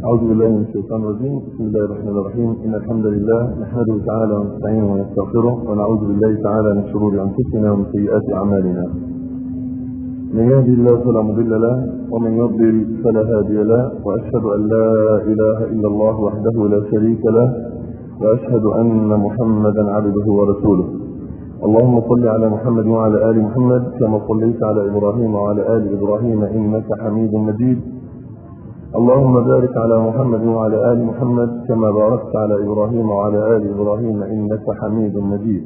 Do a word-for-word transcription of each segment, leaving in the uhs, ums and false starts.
أعوذ بالله من الشيطان الرجيم. بسم الله الرحمن الرحيم. إن الحمد لله نحمده تعالى ونستعينه ونستغفره ونعوذ بالله تعالى من شرور أنفسنا ومن سيئات أعمالنا. من يهدي الله فلا مضل له ومن يضلل فلا هادي له، وأشهد أن لا إله إلا الله وحده لا شريك له، وأشهد أن محمدا عبده ورسوله. اللهم صل على محمد وعلى آل محمد كما صليت على إبراهيم وعلى آل إبراهيم إنك حميد مجيد. اللهم بارك على محمد وعلى آل محمد كما باركت على إبراهيم وعلى آل إبراهيم إنك حميد مجيد.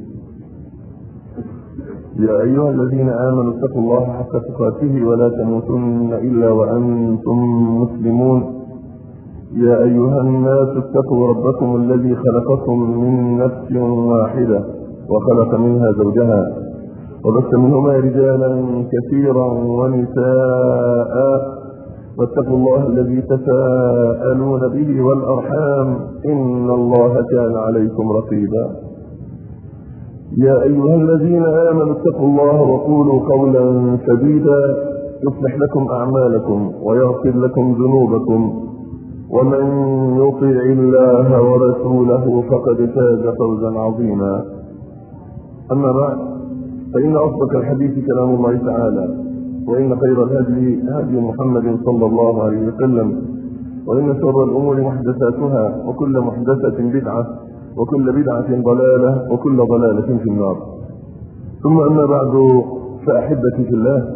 يا أيها الذين آمنوا اتقوا الله حق تقاته ولا تموتن إلا وأنتم مسلمون. يا أيها الناس اتقوا ربكم الذي خلقكم من نفس واحدة وخلق منها زوجها وبث منهما رجالا كثيرا ونساء، واتقوا الله الذي تساءلون به والأرحام إن الله كان عليكم رقيبا. يا أيها الذين آمنوا اتقوا الله وقولوا قولا سديدا يصلح لكم أعمالكم ويغفر لكم ذنوبكم، ومن يطع الله ورسوله فقد فاز فوزا عظيما. أما بعد، فإن أصدق الحديث كلام الله تعالى، وإن خير الهدي هدي محمد صلى الله عليه وسلم، وإن شر الأمور محدثاتها، وكل محدثة بدعة، وكل بدعة ضلالة، وكل ضلالة في النار. ثم أما بعد، فأحبتي في الله،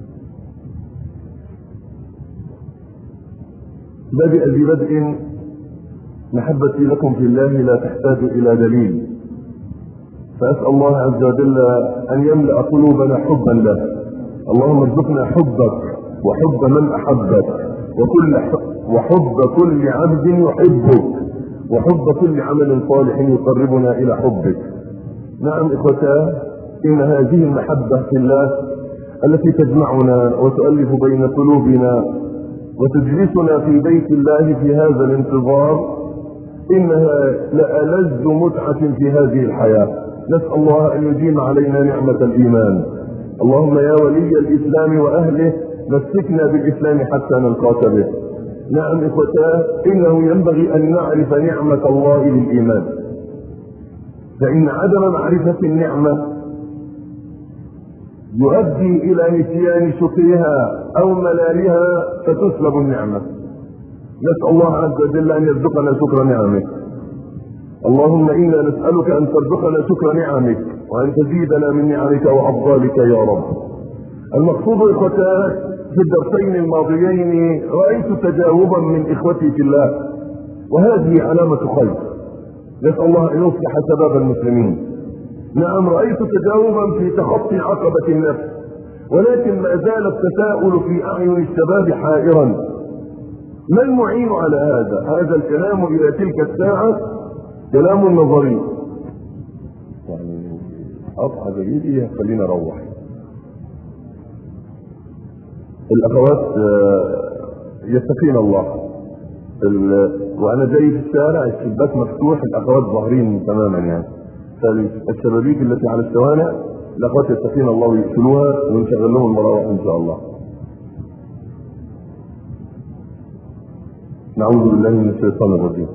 بدأ ببدء محبتي لكم في الله لا تحتاج إلى دليل، فأسأل الله عز وجل أن يملأ قلوبنا حبا له. اللهم ارزقنا حبك وحب من أحبك، وكل وحب كل عبد يحبك، وحب كل عمل صالح يقربنا إلى حبك. نعم إخوتاه، إن هذه المحبة في الله التي تجمعنا وتؤلف بين قلوبنا وتجلسنا في بيت الله في هذا الانتظار، إنها لألذ متعة في هذه الحياة. نسأل الله أن يديم علينا نعمة الإيمان. اللهم يا ولي الإسلام وأهله مسكنا بالإسلام حتى نلقاك به. نعم إخوتاه، إنه ينبغي أن نعرف نعمة الله للإيمان، فإن عدم معرفة النعمة يؤدي إلى نسيان شكرها أو ملالها فتسلب النعمة. نسأل الله عز وجل أن يرزقنا شكر نعمك. اللهم إنا نسألك أن ترزقنا شكر نعمك وأن تزيدنا من نعمك وأفضالك يا رب. المقصود إخوتاه، في الدرسين الماضيين رأيت تجاوبا من إخوتي في الله، وهذه علامة خير. نسأل الله أن يصلح شباب المسلمين. نعم، رأيت تجاوبا في تخطي عقبة النفس، ولكن ما زال التساؤل في أعين الشباب حائرا. ما المعين على هذا؟ هذا الكلام إلى تلك الساعة كلام نظري، يعني أضحى جديدي خلينا نروح. الأخوات يتقين الله، وأنا جاي في الشارع الشباك مفتوح، الأخوات ظاهرين تماما، يعني فالشبابيك التي على الشوارع الأخوات يتقين الله ويقفلوها ونشغل لهم المراوح إن شاء الله. نعوذ بالله من الشيطان الرجيم.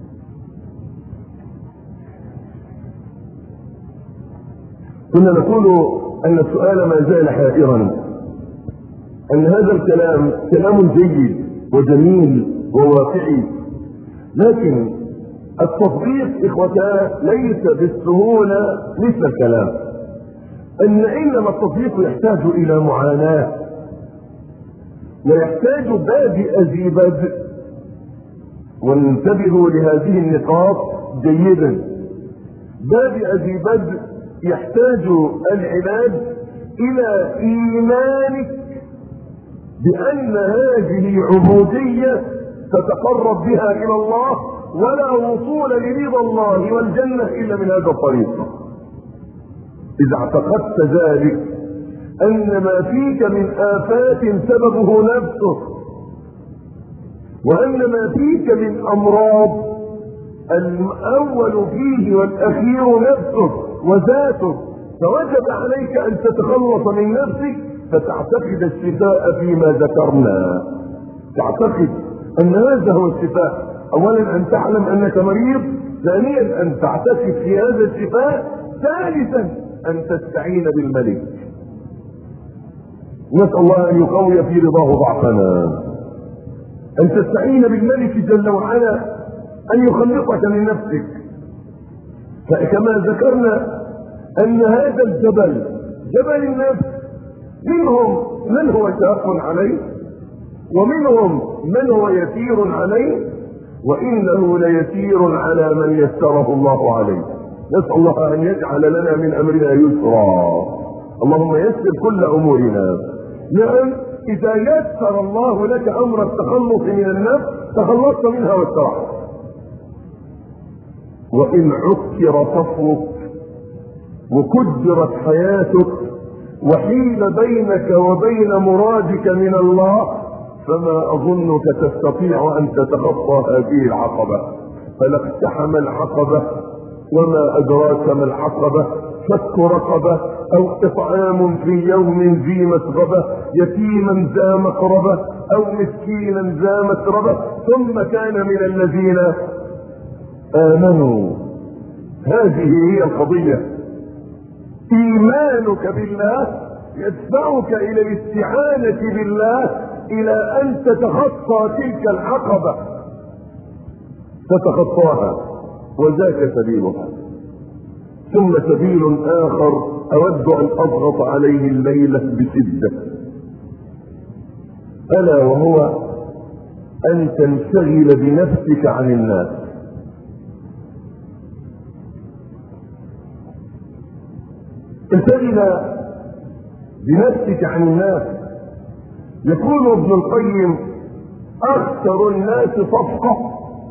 كنا نقول أن السؤال ما زال حائرا، أن هذا الكلام كلام جيد وجميل وواقعي، لكن التطبيق إخوتاه ليس بالسهولة مثل الكلام. أن إنما التطبيق يحتاج إلى معاناة، ويحتاج بادئ ذي بدء. وانتبهوا لهذه النقاط جيدا. بادئ ذي بدء يحتاج العباد إلى إيمانك بأن هذه عبودية تتقرب بها إلى الله، ولا وصول لرضا الله والجنة إلا من هذا الطريق. إذا اعتقدت ذلك، أن ما فيك من آفات سببه نفسك، وأن ما فيك من أمراض الأول فيه والأخير نفسك وذاتك، فوجب عليك أن تتخلص من نفسك فتعتقد الشفاء فيما ذكرنا. تعتقد ان هذا هو الشفاء. اولا ان تعلم انك مريض، ثانيا ان تعتقد في هذا الشفاء، ثالثا ان تستعين بالملك. نسأل الله ان يقوي في رضاه ضعفنا. ان تستعين بالملك جل وعلا ان يخلصك من نفسك. فكما ذكرنا ان هذا الجبل جبل النفس منهم من هو شاق عليه ومنهم من هو يسير عليه، وانه ليسير على من يسره الله عليه. نسأل الله ان يجعل لنا من امرنا يسرا. اللهم يسر كل امورنا. نعم، اذا يسر الله لك امر التخلص من النفس تخلصت منها واسترحت. وان عكر صفرك وكدرت حياتك وحيل بينك وبين مرادك من الله، فما اظنك تستطيع ان تتخطى هذه العقبة. فلا اقتحم العقبة، وما ادراك ما العقبة، فك رقبة او اطعام في يوم ذي مسغبة، يتيما ذا مقربة او مسكينا ذا مسربة، ثم كان من الذين امنوا. هذه هي القضية. ايمانك بالله يدفعك الى الاستعانة بالله الى ان تتخطى تلك العقبة، تتخطاها، وذاك سبيلها. ثم سبيل اخر اود ان اضغط عليه الليلة بشدة، الا وهو ان تنشغل بنفسك عن الناس. انشغل بنفسك عن الناس. يقول ابن القيم: اخسر الناس صفقة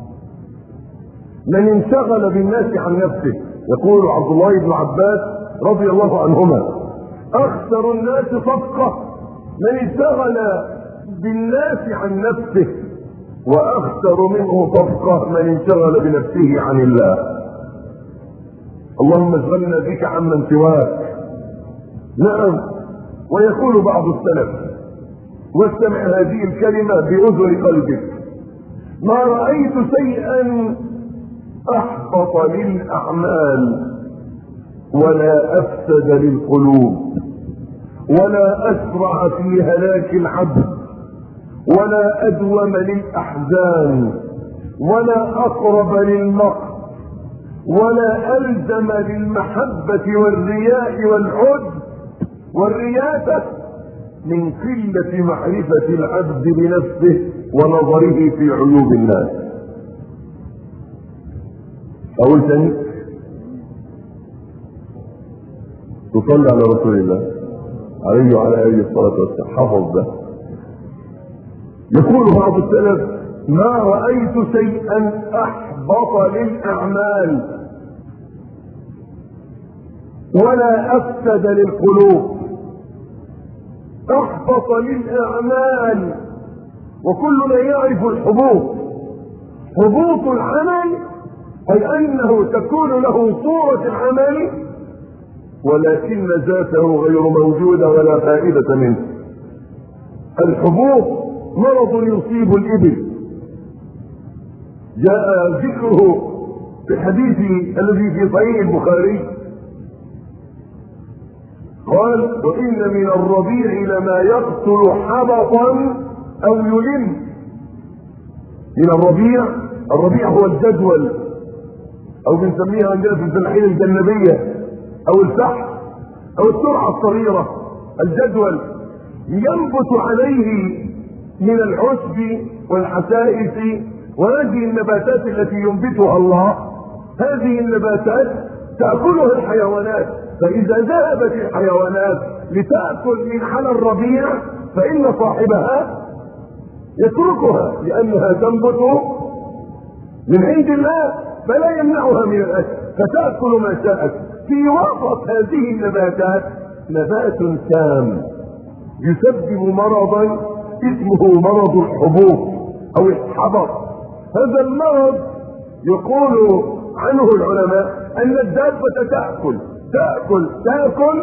من انشغل بالناس عن نفسه. يقول عبد الله بن عباس رضي الله عنهما: اخسر الناس صفقة من انشغل بالناس عن نفسه، واخسر منه صفقة من انشغل بنفسه عن الله. اللهم اشغلنا بك عمن سواك. نعم. ويقول بعض السلف، واستمع هذه الكلمة بأذن قلبك: ما رأيت شيئا احبط للاعمال ولا افسد للقلوب ولا اسرع في هلاك العبد ولا ادوم للاحزان ولا اقرب للمقت ولا الزم للمحبة والرياء والعجب والرياسة من قلة معرفة العبد بنفسه ونظره في عيوب الناس. اقول ثاني: تصلي على رسول الله عليه وعلى اله الصلاه والسلام. حفظ ده. يقول بعض السلف: ما رايت شيئا احبط للاعمال ولا افسد للقلوب. احبط للاعمال، وكلنا يعرف الحبوط. حبوط العمل اي انه تكون له صورة العمل ولكن ذاته غير موجودة ولا فائدة منه. الحبوط مرض يصيب الابل، جاء ذكره في الحديث الذي في صحيح البخاري، قال: وإن من الربيع لما يقتل حبطا أو يلم. من الربيع، الربيع هو الجدول أو بنسميها عندنا في الفلاحين الجنبية أو الفحم أو السرعة الصغيرة. الجدول ينبت عليه من العشب والحسائس وهذه النباتات التي ينبتها الله. هذه النباتات تأكلها الحيوانات، فإذا ذهبت الحيوانات لتأكل من على الربيع فإن صاحبها يتركها لأنها تنبت من عند الله فلا يمنعها من الأكل، فتأكل ما شاءت. في وسط هذه النباتات نبات سام يسبب مرضا اسمه مرض الحبوط أو الحبط. هذا المرض يقول عنه العلماء أن الدابة تأكل تأكل تأكل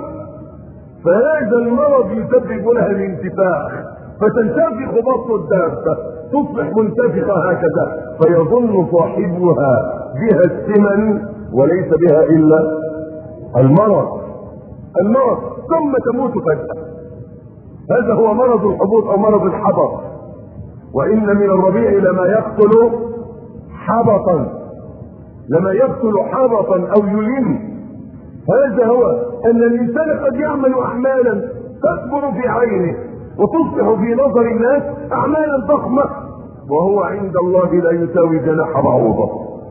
فهذا المرض يسبب لها الانتفاخ فتنتفخ بطن الدابة تصبح منتفخة هكذا، فيظن صاحبها بها السمن وليس بها إلا المرض المرض ثم تموت فجأة. هذا هو مرض الحبوط أو مرض الحبط. وإن من الربيع لما يقتل حبطا، لما يقتل حبطا أو يلم. هذا هو أن الإنسان قد يعمل أعمالا تكبر في عينه وتصبح في نظر الناس أعمالا ضخمة، وهو عند الله لا يساوي جناح بعوضة.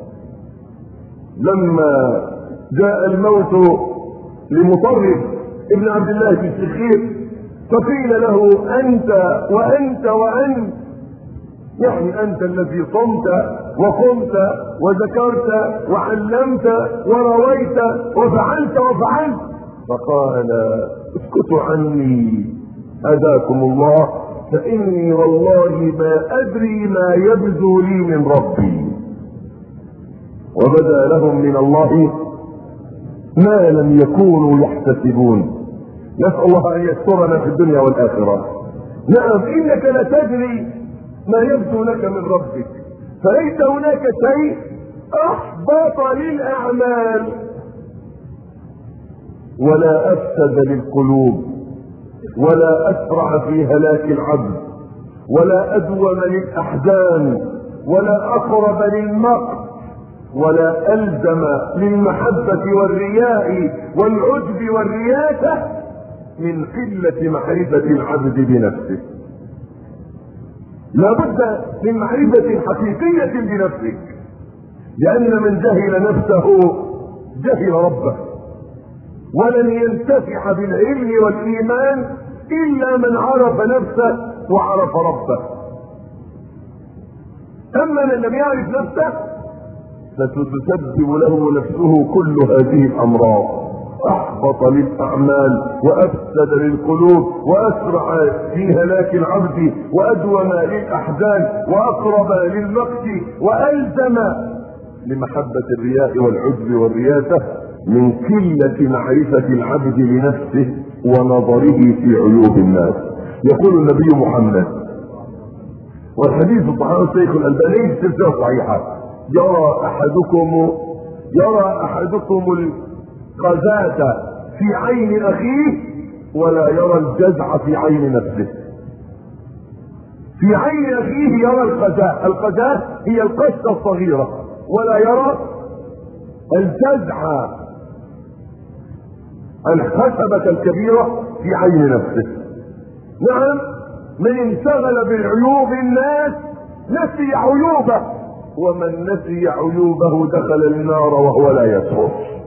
لما جاء الموت لمطرف ابن عبد الله في السخير فقيل له أنت وأنت وأنت، يعني أنت الذي صمت وقمت وذكرت وعلمت ورويت وفعلت وفعلت. فقال اسكتوا عني هداكم الله، فإني والله ما أدري ما يبدو لي من ربي. وبدا لهم من الله ما لم يكونوا يحتسبون. نسأل الله أن يسترنا في الدنيا والآخرة. نعم، إنك لا تدري ما يبدو لك من ربك، فليس هناك شيء أحبط للأعمال ولا أفسد للقلوب ولا أسرع في هلاك العبد ولا أدوم للأحزان ولا أقرب للمقت ولا ألزم للمحبة والرياء والعجب والرياسة من قلة معرفة العبد بنفسه. لا بد من معرفة حقيقية بنفسك، لأن من جهل نفسه جهل ربه، ولن ينتفع بالعلم والإيمان إلا من عرف نفسه وعرف ربه. أما من لم يعرف نفسه ستسبب له نفسه كل هذه الأمراض، أحبط للأعمال وأفسد للقلوب وأسرع في هلاك العبد وأدوم للأحزان وأقرب للمقت وألزم لمحبة الرياء والعجب والرياسة من قلة معرفة العبد لنفسه ونظره في عيوب الناس. يقول النبي محمد، والحديث صحيح الشيخ الألباني في سلسلة صحيحة: يرى أحدكم يرى أحدكم القذاة في عين أخيه ولا يرى الجزع في عين نفسه. في عين أخيه يرى القذاة، القذاة هي القشة الصغيرة، ولا يرى الجزع الخشبة الكبيرة في عين نفسه. نعم، من انشغل بعيوب الناس نسي عيوبه، ومن نسي عيوبه دخل النار وهو لا يشعر.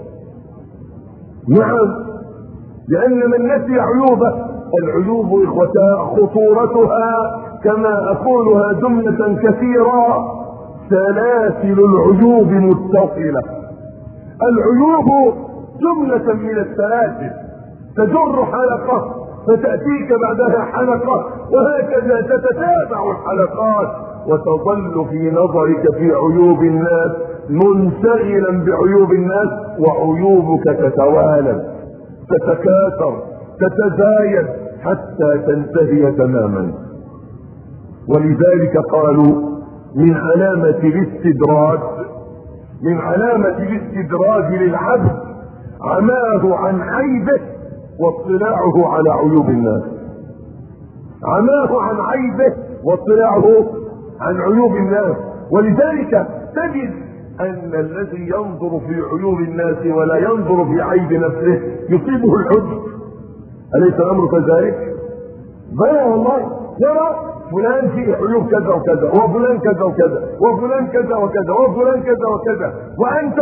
نعم، لأن من نسي عيوبه، العيوب إخوتها خطورتها كما أقولها جملة كثيرة: سلاسل العيوب متصلة. العيوب جملة من السلاسل تجر حلقة فتأتيك بعدها حلقة، وهكذا تتتابع الحلقات، وتظل في نظرك في عيوب الناس منشغلا بعيوب الناس، وعيوبك تتوالد تتكاثر تتزايد حتى تنتهي تماما. ولذلك قالوا من علامة الاستدراج من علامة الاستدراج للعبد عماه عن عيبه واطلاعه على عيوب الناس. عماه عن عيبه واطلاعه عن عيوب الناس. ولذلك تجد ان الذي ينظر في عيوب الناس ولا ينظر في عيب نفسه يصيبه العجب. أليس الامر كذلك؟ بلى والله، يرى فلان فيه عيوب كذا وكذا، وفلان كذا وكذا، وفلان كذا وكذا، وفلان كذا وكذا، وانت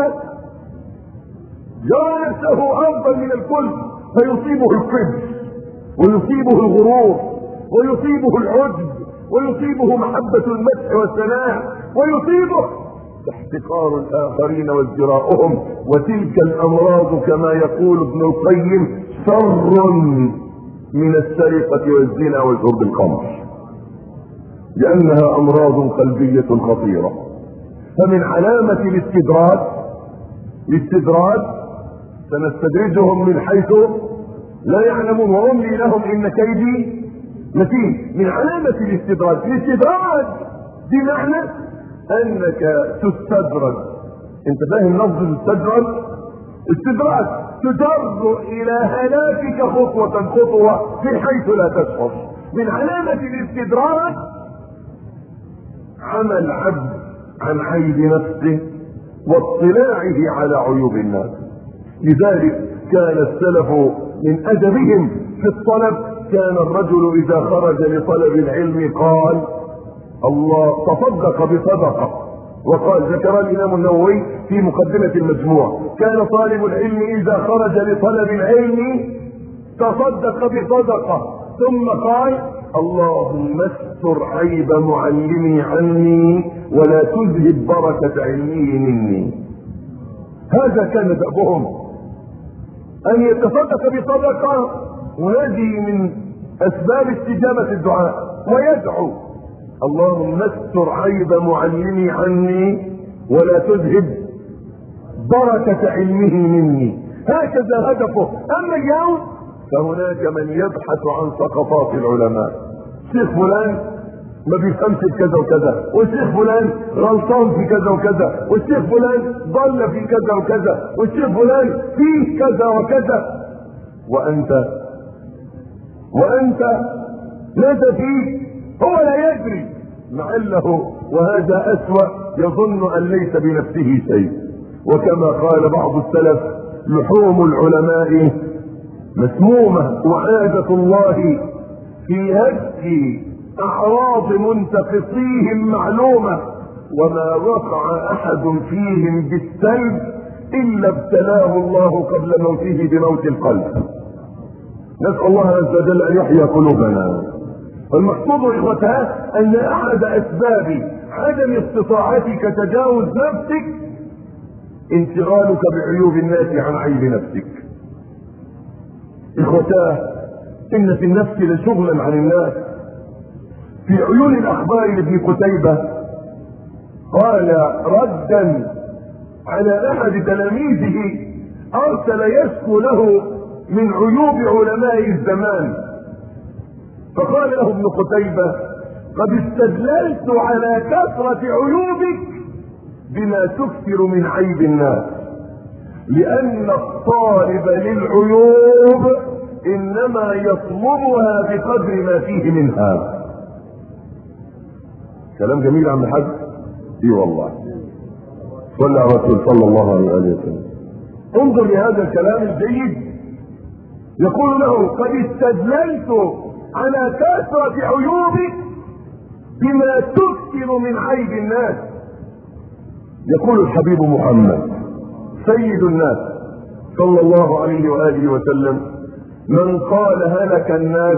يرى نفسه افضل من الكل، فيصيبه الكبر ويصيبه الغرور ويصيبه العجب ويصيبه محبة المدح والثناء ويصيبه احتقار الآخرين وازدراؤهم. وتلك الأمراض كما يقول ابن القيم شر من السرقة والزنا وشرب الخمر، لأنها أمراض قلبية خطيرة. فمن علامة الاستدراج الاستدراج سنستدرجهم من حيث لا يعلمون وأملي لهم إن كيدي متين. من علامة الاستدراج الاستدراج بمعنى انك تستدرج. انت فاهم لفظ الاستدراج؟ استدراج تجر الى هلاكك خطوة خطوة في حيث لا تشعر. من علامة الاستدراج عمل عبد عن عيب نفسه واطلاعه على عيوب الناس. لذلك كان السلف من ادبهم في الطلب، كان الرجل اذا خرج لطلب العلم قال الله تصدق بصدقة. وقال ذكر الامام النووي في مقدمة المجموع كان طالب العلم اذا خرج لطلب العلم تصدق بصدقة، ثم قال اللهم استر عيب معلمي عني ولا تذهب بركة علمه مني. هذا كان دأبهم ان يتصدق بصدقة، وهذه من اسباب استجابة الدعاء، ويدعو اللهم استر عيب معلمي عني ولا تذهب بركة علمه مني. هكذا هدفه. اما اليوم فهناك من يبحث عن سقطات العلماء. شيخ فلان ما بيفهمش بكذا وكذا، والشيخ فلان غلطان في كذا وكذا، والشيخ فلان ضل في كذا وكذا، والشيخ فلان فيه كذا وكذا. وانت وانت ماذا فيه؟ هو لا يدري لعله وهذا اسوأ، يظن ان ليس بنفسه شيء. وكما قال بعض السلف لحوم العلماء مسمومة، وعادة الله في هتك اعراض منتقصيهم معلومة، وما وقع احد فيهم بالسلب الا ابتلاه الله قبل موته بموت القلب. نسأل الله عز وجل ان يحيي قلوبنا. المقصود اخوتها ان احد اسباب عدم استطاعتك تجاوز نفسك انشغالك بعيوب الناس عن عيب نفسك. اخوتاه ان في النفس لشغلا عن الناس. في عيون الاخبار لابن قتيبة قال ردا على احد تلاميذه ارسل يشكو له من عيوب علماء الزمان، فقال له ابن قتيبة قد استدللت على كثرة عيوبك بما تكثر من عيب الناس، لان الطالب للعيوب انما يطلبها بقدر ما فيه منها. كلام جميل يا عم الحاج. اي والله. صلى على الرسول صلى الله عليه وسلم. انظر لهذا الكلام الجيد. يقول له قد استدللت على كثرة عيوبك بما تكثر من عيب الناس. يقول الحبيب محمد سيد الناس صلى الله عليه وآله وسلم من قال هلك الناس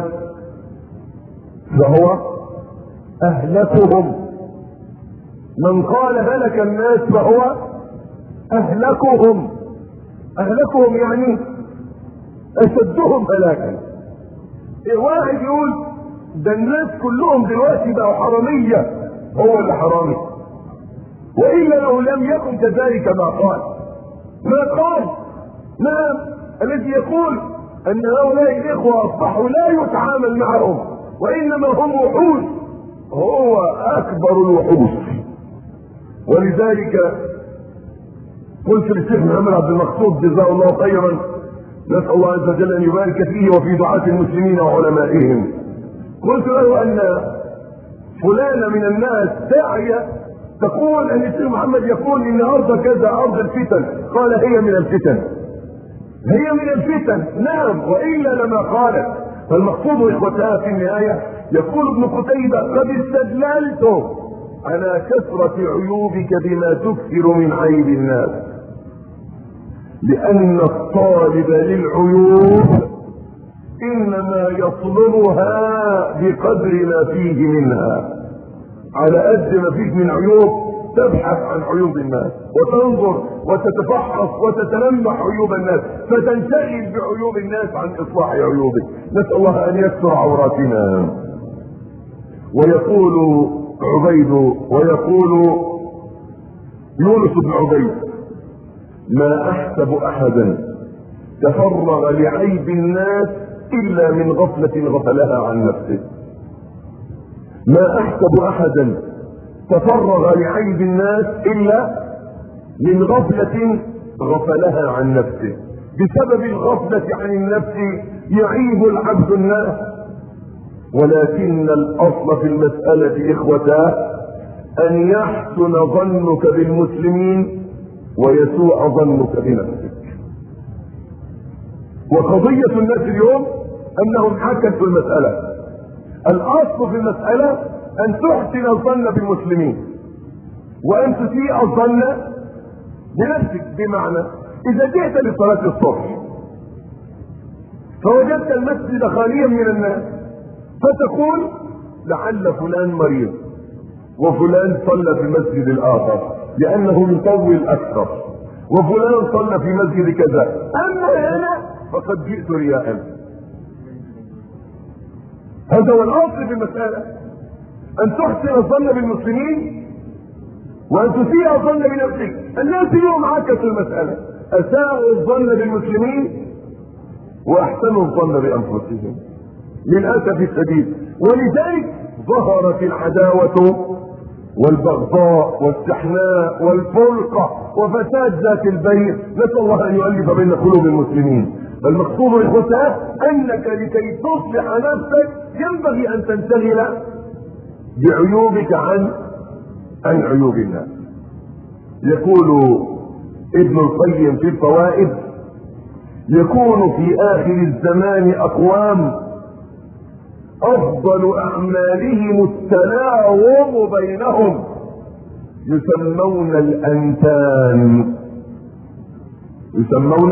فهو أهلكهم. من قال هلك الناس فهو أهلكهم. أهلكهم يعني أشدهم هلاكا. واحد يقول ده الناس كلهم دلوقتي بقوا حرامية، هو اللي حرامي، وإلا لو لم يكن كذلك ما قال. ما قال نعم الذي يقول أن هؤلاء الإخوة أصبحوا لا يتعامل معهم وإنما هم وحوش، هو أكبر الوحوش. ولذلك قلت للشيخ محمد عبد المقصود جزاه الله خيرا، نسأل الله عز وجل أن يبارك فيه وفي دعاة المسلمين وعلمائهم، قلت له أن فلان من الناس داعية تقول أن الشيخ محمد يقول إن أرض كذا أرض الفتن، قال هي من الفتن، هي من الفتن. نعم، وإلا لما قالت. فالمقصود إخوتها في النهاية يقول ابن قتيبة قد استدللت على كثرة عيوبك بما تكثر من عيب الناس، لأن الطالب للعيوب إنما يطلبها بقدر ما فيه منها. على قد ما فيه من عيوب تبحث عن عيوب الناس وتنظر وتتفحص وتتلمح عيوب الناس، فتنشغل بعيوب الناس عن إصلاح عيوبك. نسأل الله أن يستر عوراتنا. ويقول عبيد ويقول يونس بن عبيد ما أحسب أحدا تفرغ لعيب الناس إلا من غفلة غفلها عن نفسه. ما أحسب أحدا تفرغ لعيب الناس إلا من غفلة غفلها عن نفسه. بسبب الغفلة عن النفس يعيب العبد الناس، ولكن الأصل في المسألة إخوتاه أن يحسن ظنك بالمسلمين ويسوء ظنك بنفسك. وقضية الناس اليوم أنهم عكسوا المسألة. الأصل في المسألة أن تحسن الظن بالمسلمين وأن تسيء الظن بنفسك. بمعنى إذا جئت لصلاة الصبح فوجدت المسجد خاليا من الناس فتقول لعل فلان مريض وفلان صلى في المسجد الآخر لأنه يطول أكثر وفلان صلى في مسجد كذا، أما أنا فقد جئت رياء. هذا هو الأصل في المسألة، أن تحسن الظن بالمسلمين وأن تسيء الظن بنفسك. الناس اليوم عكسوا المسألة، أساءوا الظن بالمسلمين وأحسنوا الظن بأنفسهم للأسف الشديد. ولذلك ظهرت العداوة والبغضاء والشحناء والفرقة وفساد ذات البين. نسأل الله أن يؤلف بين قلوب المسلمين. المقصود إخوتاه أنك لكي تصلح نفسك ينبغي أن تنشغل بعيوبك عن عن عيوب الناس. يقول ابن القيم في الفوائد: يكون في آخر الزمان أقوام أفضل أعمالهم التلاوم بينهم يسمون الأنتان. يسمون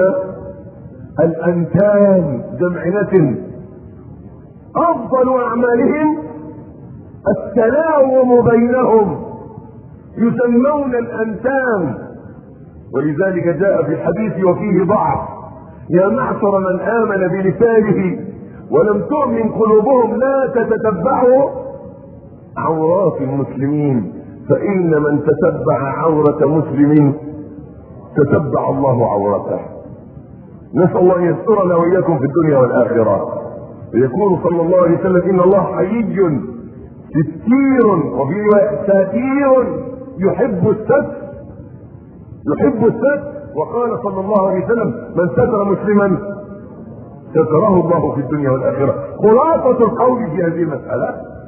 الأنتان جمع نتن. أفضل أعمالهم التلاوم بينهم يسمون الأنتان. ولذلك جاء في الحديث وفيه ضعف: يا معشر من آمن بلسانه ولم تؤمن قلوبهم لا تتتبعوا عورات المسلمين، فإن من تتبع عورة مسلم تتبع الله عورته. نسأل الله أن يسترنا وإياكم في الدنيا والآخرة. يقول صلى الله عليه وسلم: إن الله حيي ستير، وفي ساتير يحب الستر. يحب الستر. وقال صلى الله عليه وسلم: من ستر مسلما ستره الله في الدنيا والآخرة. خلاصة القول في هذه المسألة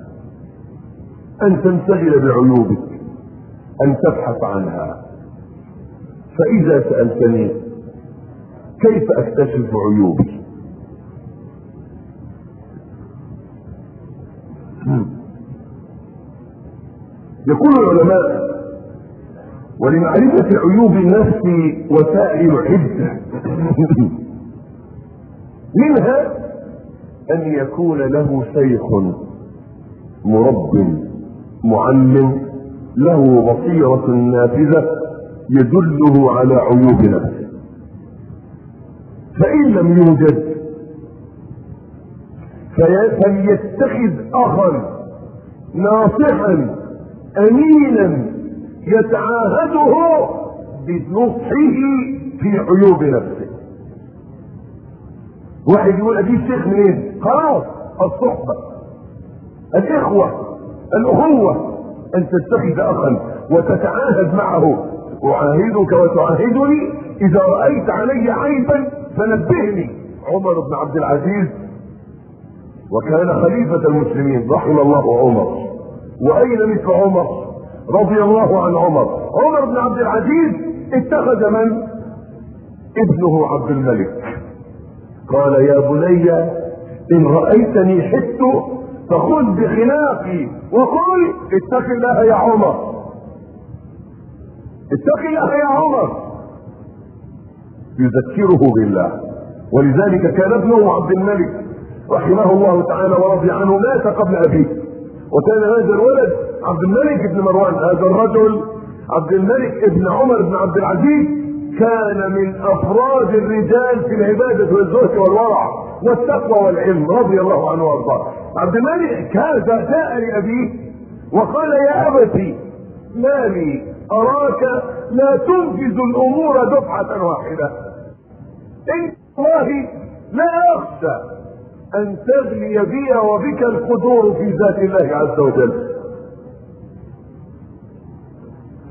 أن تنشغل بعيوبك، أن تبحث عنها. فإذا سألتني كيف أكتشف عيوبي؟ يقول العلماء: ولمعرفة عيوب النفس وسائل عدة، منها أن يكون له شيخ مرب معلم له بصيرة نافذة يدله على عيوب نفسه. فإن لم يوجد فليتخذ أخا ناصحا أمينا يتعاهده بنصحه في عيوب نفسه. واحد يقول أجيب شيخ منين؟ خلاص، الصحبة، الإخوة، الأخوة، أن تتخذ أخا وتتعاهد معه: أعاهدك وتعاهدني، إذا رأيت علي عيبا فنبهني. عمر بن عبد العزيز وكان خليفة المسلمين رحم الله عمر. وأين مثل عمر رضي الله عن عمر؟ عمر بن عبد العزيز اتخذ من؟ ابنه عبد الملك. قال: يا بني إن رأيتني حت فخذ بخناقي وقل اتق الله يا عمر، اتق الله يا عمر، يذكره بالله. ولذلك كان ابنه عبد الملك رحمه الله تعالى ورضي عنه مات قبل أبيه، وكان هذا الولد عبد الملك بن مروان، هذا الرجل عبد الملك بن عمر بن عبد العزيز، كان من أفراد الرجال في العبادة والزهد والورع والتقوى والعلم رضي الله عنه وارضاه. عبد الملك هذا جاء لأبيه وقال: يا أبتي ما لي أراك لا تنجز الأمور دفعة واحدة، إن والله لا أخشى أن تغلي بي وبك القدور في ذات الله عز وجل.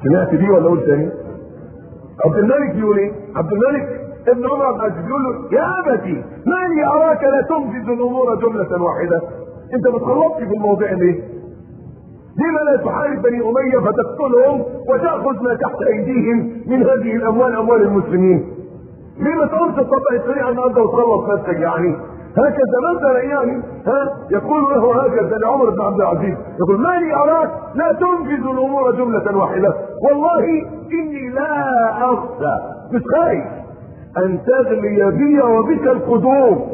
سمعت دي ولا اقول تاني؟ عبد الملك يقول ايه؟ عبد الملك ابن عمر بن العزيز يقول له يا ابتي ما لي اراك لا تنفذ الامور جمله واحده؟ انت بتخلصت في الموضوع ليه؟ لما لا تحارب بني اميه فتقتلهم وتاخذ ما تحت ايديهم من هذه الاموال اموال المسلمين؟ لما تقوم تستطيع الطريقه النهارده وتخلص نفسك يعني؟ هكذا مثلا يعني ها يقول له هكذا لعمر بن عبد العزيز، يقول ما لي اراك لا تنفذ الامور جمله واحده؟ والله اني لا اخشى، مش خايف ان تغلي بي وبك القدوم،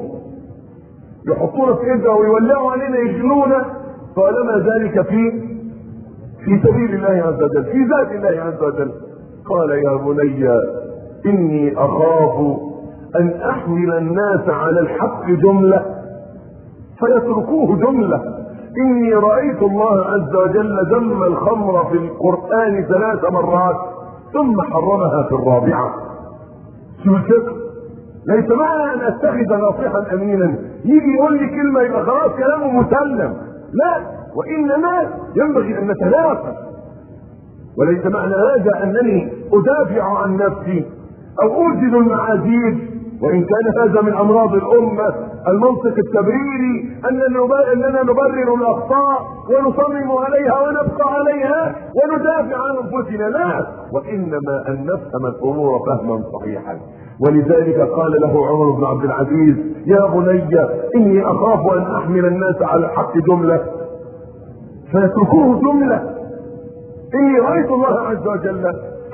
يحطونا في ايدنا ويولعوا علينا يجنونا، طالما ذلك في في سبيل الله عز وجل، في ذات الله عز وجل. قال يا بني اني اخاف ان احمل الناس على الحق جمله فيتركوه جمله. اني رايت الله عز وجل ذم الخمر في القران ثلاث مرات ثم حرمها في الرابعه. شو الفكر؟ ليس معنى ان اتخذ ناصحا امينا يجي يقول لي كلمه يبقى خلاص كلامه مسلم، لا، وانما ينبغي ان نتناقش. وليس معنى هذا انني ادافع عن نفسي او اوجد المعاذير، وان كان هذا من امراض الامه المنطق التبريري اننا نبرر الاخطاء ونصمم عليها ونبقى عليها وندافع عن انفسنا، لا، وانما ان نفهم الامور فهما صحيحا. ولذلك قال له عمر بن عبد العزيز يا بني اني اخاف ان احمل الناس على الحق جمله فيتركوه جمله. اني رايت الله عز وجل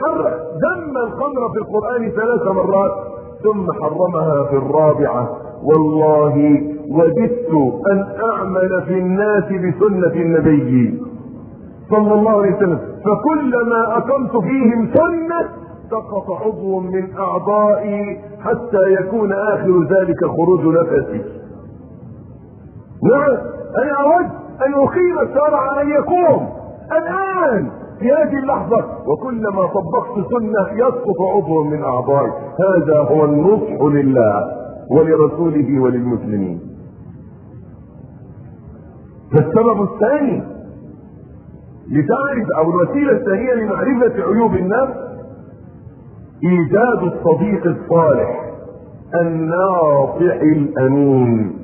ذم الخمر في القران ثلاث مرات ثم حرمها في الرابعه. والله وددت ان اعمل في الناس بسنه النبي صلى الله عليه وسلم، فكلما اقمت فيهم سنه سقط عضو من اعضائي حتى يكون اخر ذلك خروج نفسي. نعم، انا اود ان اقيم الشرع ان يقوم الان في هذه اللحظة، وكلما طبقت سنة يسقط عضو من اعضائي. هذا هو النصح لله ولرسوله وللمسلمين. فالسبب الثاني لتعرف او الوسيلة الثانية لمعرفة عيوب النفس ايجاد الصديق الصالح الناصح الامين.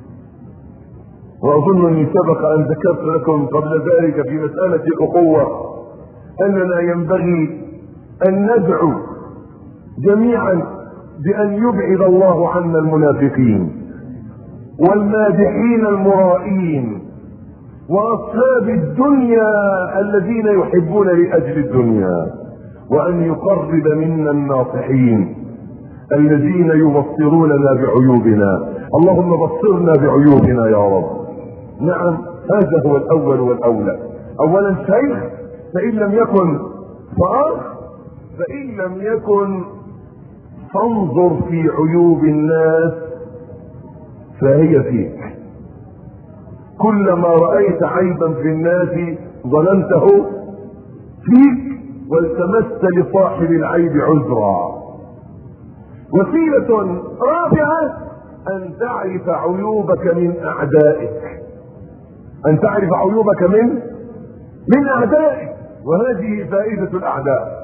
واظن اني سبق ان ذكرت لكم قبل ذلك في مسألة الاخوة اننا ينبغي ان ندعو جميعا بان يبعد الله عنا المنافقين والمادحين المرائين واصحاب الدنيا الذين يحبون لاجل الدنيا، وان يقرب منا الناصحين الذين يبصروننا بعيوبنا. اللهم بصرنا بعيوبنا يا رب. نعم، هذا هو الاول والاولى. اولا شيخ، فان لم يكن فاخ، فان لم يكن فانظر في عيوب الناس فهي فيك. كلما رايت عيبا في الناس ظننته فيك والتمست لصاحب العيب عذرا. وسيلة رابعة ان تعرف عيوبك من اعدائك، ان تعرف عيوبك من من اعدائك، وهذه فائدة الاعداء.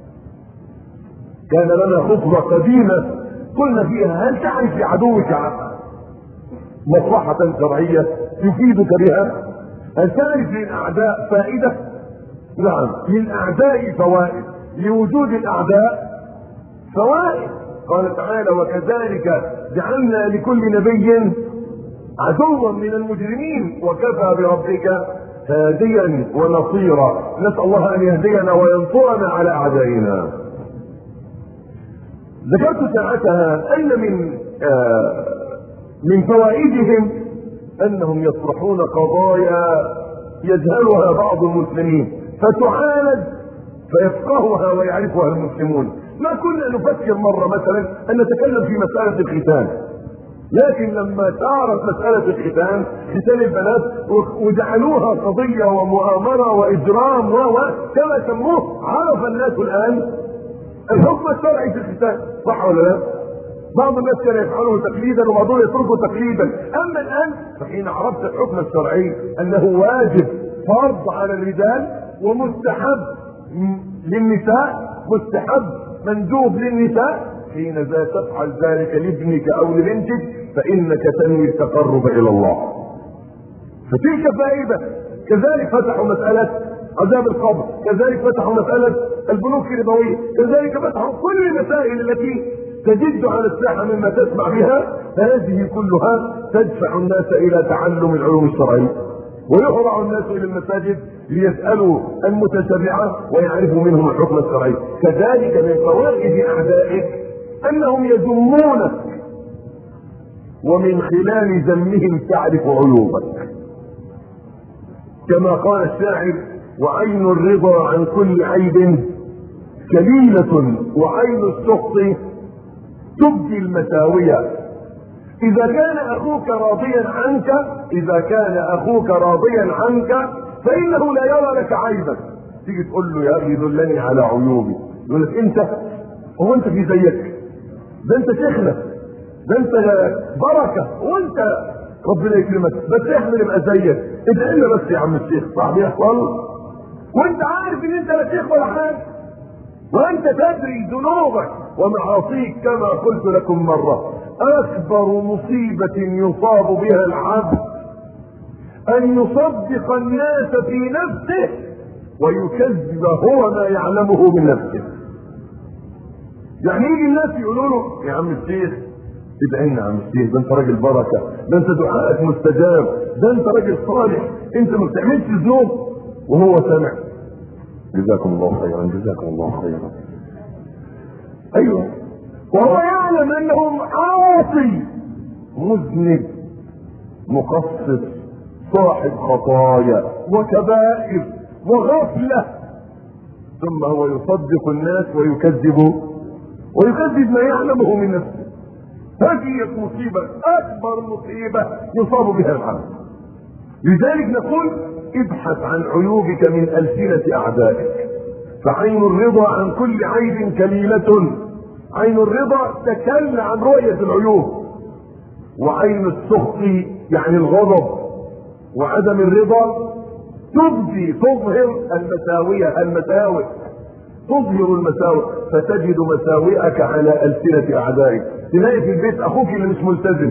كان لنا خطبة قديمة قلنا فيها هل تعرف لعدوك مصلحة شرعية يفيدك بها؟ هل تعرف للاعداء فائدة؟ نعم، للاعداء فوائد، لوجود الاعداء فوائد. قال تعالى وكذلك جعلنا لكل نبي عدوا من المجرمين وكفى بربك هاديا ونصيرا. نسأل الله ان يهدينا وينصرنا على اعدائنا. ذكرت ساعتها ان من آه من فوائدهم انهم يطرحون قضايا يجهلها بعض المسلمين فتعالج فيفقهها ويعرفها المسلمون. ما كنا نفكر مرة مثلا ان نتكلم في مسألة الختان، لكن لما تعرف مسألة الختان، ختان البنات، وجعلوها قضية ومؤامرة واجرام وكما سموه، عرف الناس الان الحكم الشرعي في الختان، صح ولا لا؟ بعض الناس كانوا يفعلوه تقليدا وبعضهم يتركوا تقليدا. اما الان فحين عرفت الحكم الشرعي انه واجب فرض على الرجال ومستحب للنساء، مستحب مندوب للنساء، حين ذا تفعل ذلك لابنك او لبنتك فانك تنوي التقرب الى الله. فتلك فائده. كذلك فتحوا مساله عذاب القبر، كذلك فتحوا مساله البنوك الربويه، كذلك فتحوا كل المسائل التي تجد على الساحه مما تسمع بها. هذه كلها تدفع الناس الى تعلم العلوم الشرعيه، ويهرع الناس الى المساجد ليسالوا المتشرعه ويعرفوا منهم الحكم الشرعي. كذلك من فوائد اعدائك انهم يذمونك، ومن خلال ذمهم تعرف عيوبك. كما قال الشاعر: وعين الرضا عن كل عيب كليلة وعين السخط تبدي المساوية. إذا كان أخوك راضيا عنك إذا كان أخوك راضيا عنك فإنه لا يرى لك عيبا. تيجي تقول له: يا أخي دلني على عيوبي، يقول لك: أنت هو أنت في زيك؟ ده أنت شيخنا، ده أنت بركة، وأنت ربنا يكرمك، بس احنا نبقى زيك، ادعي لنا بس يا عم الشيخ. صاحبي يحصل وانت عارف ان انت لا شيخ ولا حاجه، وانت تدري ذنوبك ومعاصيك. كما قلت لكم مره: اكبر مصيبه يصاب بها العبد ان يصدق الناس في نفسه ويكذب هو ما يعلمه من نفسه. يعني يجي الناس يقولوا له: يا عم الشيخ ادعي لنا يا عم الشيخ، ده انت راجل بركه، ده انت دعائك مستجاب، ده انت راجل صالح، انت ما بتعملش ذنوب، وهو سامع: جزاكم الله خيرا، جزاكم الله خيرا. ايوه، وهو يعلم انه عاصي مذنب مقصر صاحب خطايا وكبائر وغفله، ثم هو يصدق الناس ويكذب ويكذب ما يعلمه من نفسه. هذه مصيبة، أكبر مصيبة يصاب بها العبد. لذلك نقول: ابحث عن عيوبك من ألسنة أعدائك. فعين الرضا عن كل عيب كليلة. عين الرضا تكل عن رؤية العيوب، وعين السخط يعني الغضب وعدم الرضا تبدي تظهر المساوية المساوئ تظهر المساوئ، فتجد مساوئك على ألسنة أعدائك. تلاقي في البيت أخوك اللي مش ملتزم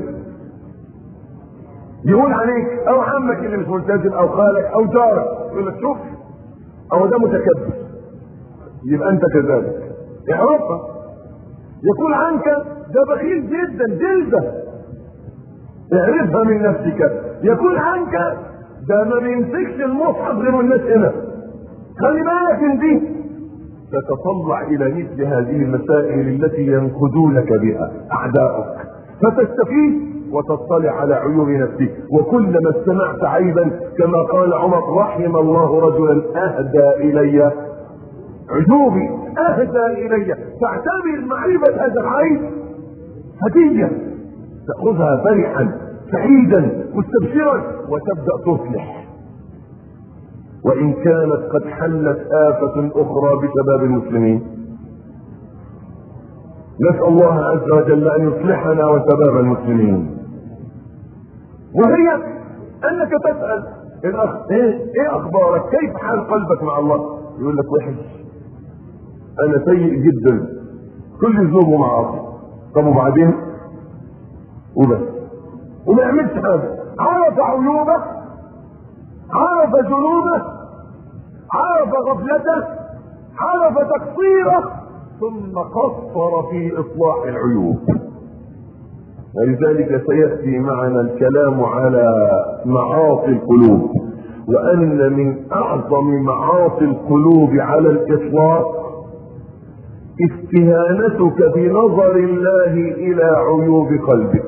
يقول عليك، أو عمك اللي مش ملتزم، أو خالك أو جارك، يقول لك: شوف أو ده متكبر، يبقى أنت كذلك. اعرفها. يقول عنك: ده بخيل جدا جلده، اعرفها من نفسك. يقول عنك: ده ما بيمسكش المصحف غير الناس هنا، خلي بالك من دي. تتطلع الى مثل هذه المسائل التي ينقذونك بها اعداؤك، فتستفيد وتطلع على عيوب نفسك. وكلما استمعت عيبا، كما قال عمر: رحم الله رجلا اهدى الي عيوبي، اهدى الي. تعتبر معرفه هذا العيب هديه، تاخذها فرحا سعيدا مستبشرا وتبدا تصلح. وإن كانت قد حلت آفة أخرى بشباب المسلمين. نسأل الله عز وجل أن يصلحنا وشباب المسلمين. وهي أنك تسأل الأخ: إيه, إيه أخبارك؟ كيف حال قلبك مع الله؟ يقول لك: وحش، أنا سيء جدا، كل ذنوب ومعاصي. طب وبعدين؟ وبس، وما يعملش حاجة. عرف عيوبك، عرف ذنوبه، عرف غفلته، عرف تقصيره، ثم قصر في اصلاح العيوب. ولذلك سياتي معنا الكلام على معاصي القلوب، وان من اعظم معاصي القلوب على الاطلاق استهانتك بنظر الله الى عيوب قلبك.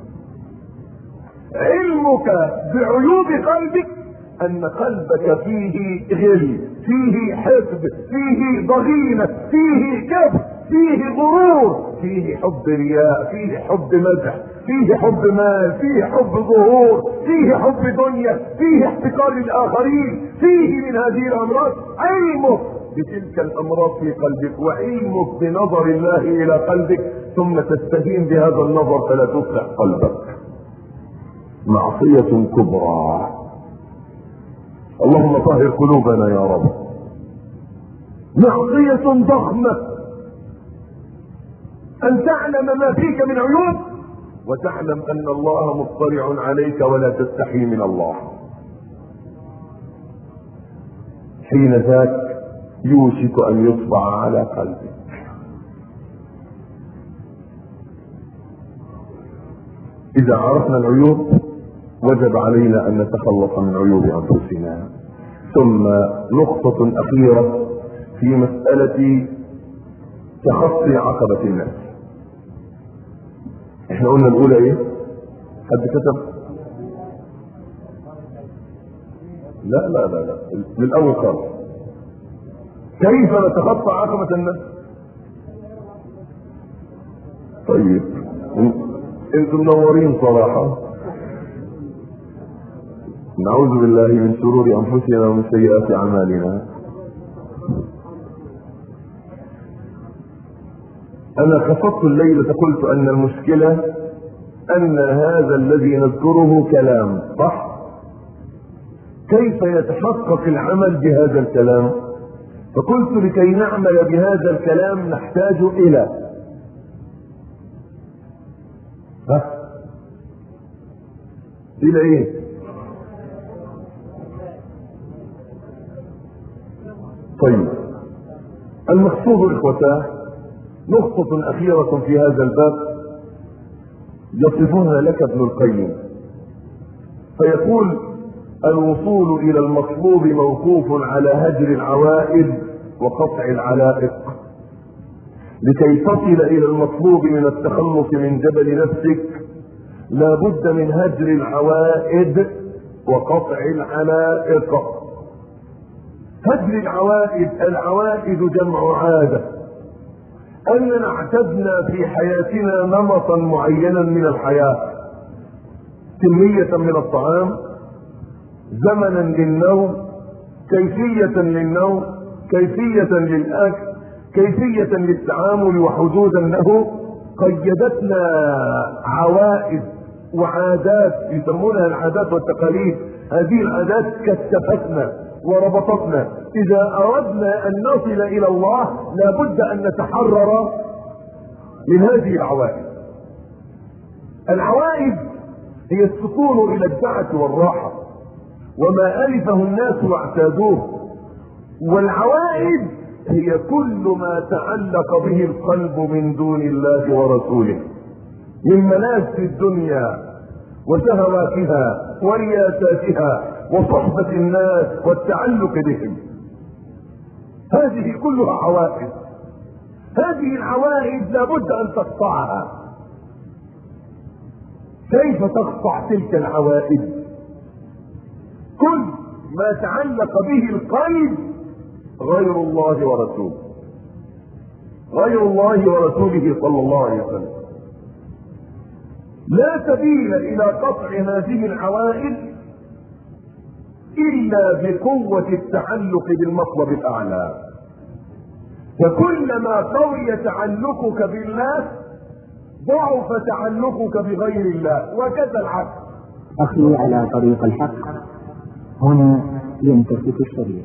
علمك بعيوب قلبك ان قلبك فيه غل، فيه حقد، فيه ضغينة، فيه كبر، فيه غرور، فيه حب رياء، فيه حب مدح، فيه حب مال، فيه حب ظهور، فيه حب دنيا، فيه احتقار الاخرين، فيه من هذه الامراض. علمك بتلك الامراض في قلبك، وعلمك بنظر الله الى قلبك، ثم تستهين بهذا النظر فلا تصلح قلبك. معصية كبرى. اللهم طهر قلوبنا يا رب. معصية ضخمة أن تعلم ما فيك من عيوب وتعلم أن الله مطلع عليك ولا تستحي من الله. حين ذاك يوشك أن يطبع على قلبك. إذا عرفنا العيوب وجب علينا أن نتخلص من عيوب أنفسنا. ثم نقطة أخيرة في مسألة تخطي عقبة النفس. احنا قلنا الأولى ايه؟ حد كتب؟ لا لا لا لا من الأول خالص. كيف نتخطى عقبة النفس؟ طيب انتم منورين صراحة. نعوذ بالله من شرور أنفسنا ومن سيئات أعمالنا. أنا خفضت الليلة قلت أن المشكلة أن هذا الذي نذكره كلام صح؟ كيف يتحقق العمل بهذا الكلام؟ فقلت لكي نعمل بهذا الكلام نحتاج إلى ها؟ إلى إيه؟ طيب المقصود إخوتاه نقطة أخيرة في هذا الباب يصفها لك ابن القيم فيقول: الوصول إلى المطلوب موقوف على هجر العوائد وقطع العلائق. لكي تصل إلى المطلوب من التخلص من جبل نفسك لا بد من هجر العوائد وقطع العلائق. هجر العوائد، العوائد جمع عادة، أننا اعتدنا في حياتنا نمطا معينا من الحياة، كمية من الطعام، زمنا للنوم، كيفية للنوم، كيفية للأكل، كيفية للتعامل وحدودا له. قيدتنا عوائد وعادات يسمونها العادات والتقاليد. هذه العادات كثفتنا وربطتنا. إذا أردنا أن نصل إلى الله لابد أن نتحرر من هذه العوائد. العوائد هي السكون إلى الدعة والراحة وما ألفه الناس واعتادوه، والعوائد هي كل ما تعلق به القلب من دون الله ورسوله من ملذ الدنيا وشهواتها ورياساتها وصحبة الناس والتعلق بهم. هذه كلها عوائد. هذه العوائد لابد أن تقطعها. كيف تقطع تلك العوائد؟ كل ما تعلق به القلب غير الله ورسوله، غير الله ورسوله صلى الله عليه وسلم. لا سبيل إلى قطع هذه العوائد إلا بقوة التعلق بالمطلب الأعلى. فكلما قوي تعلقك بالله ضعف تعلقك بغير الله، وكذا العكس. أخي على طريق الحق، هنا ينتهي الشريط.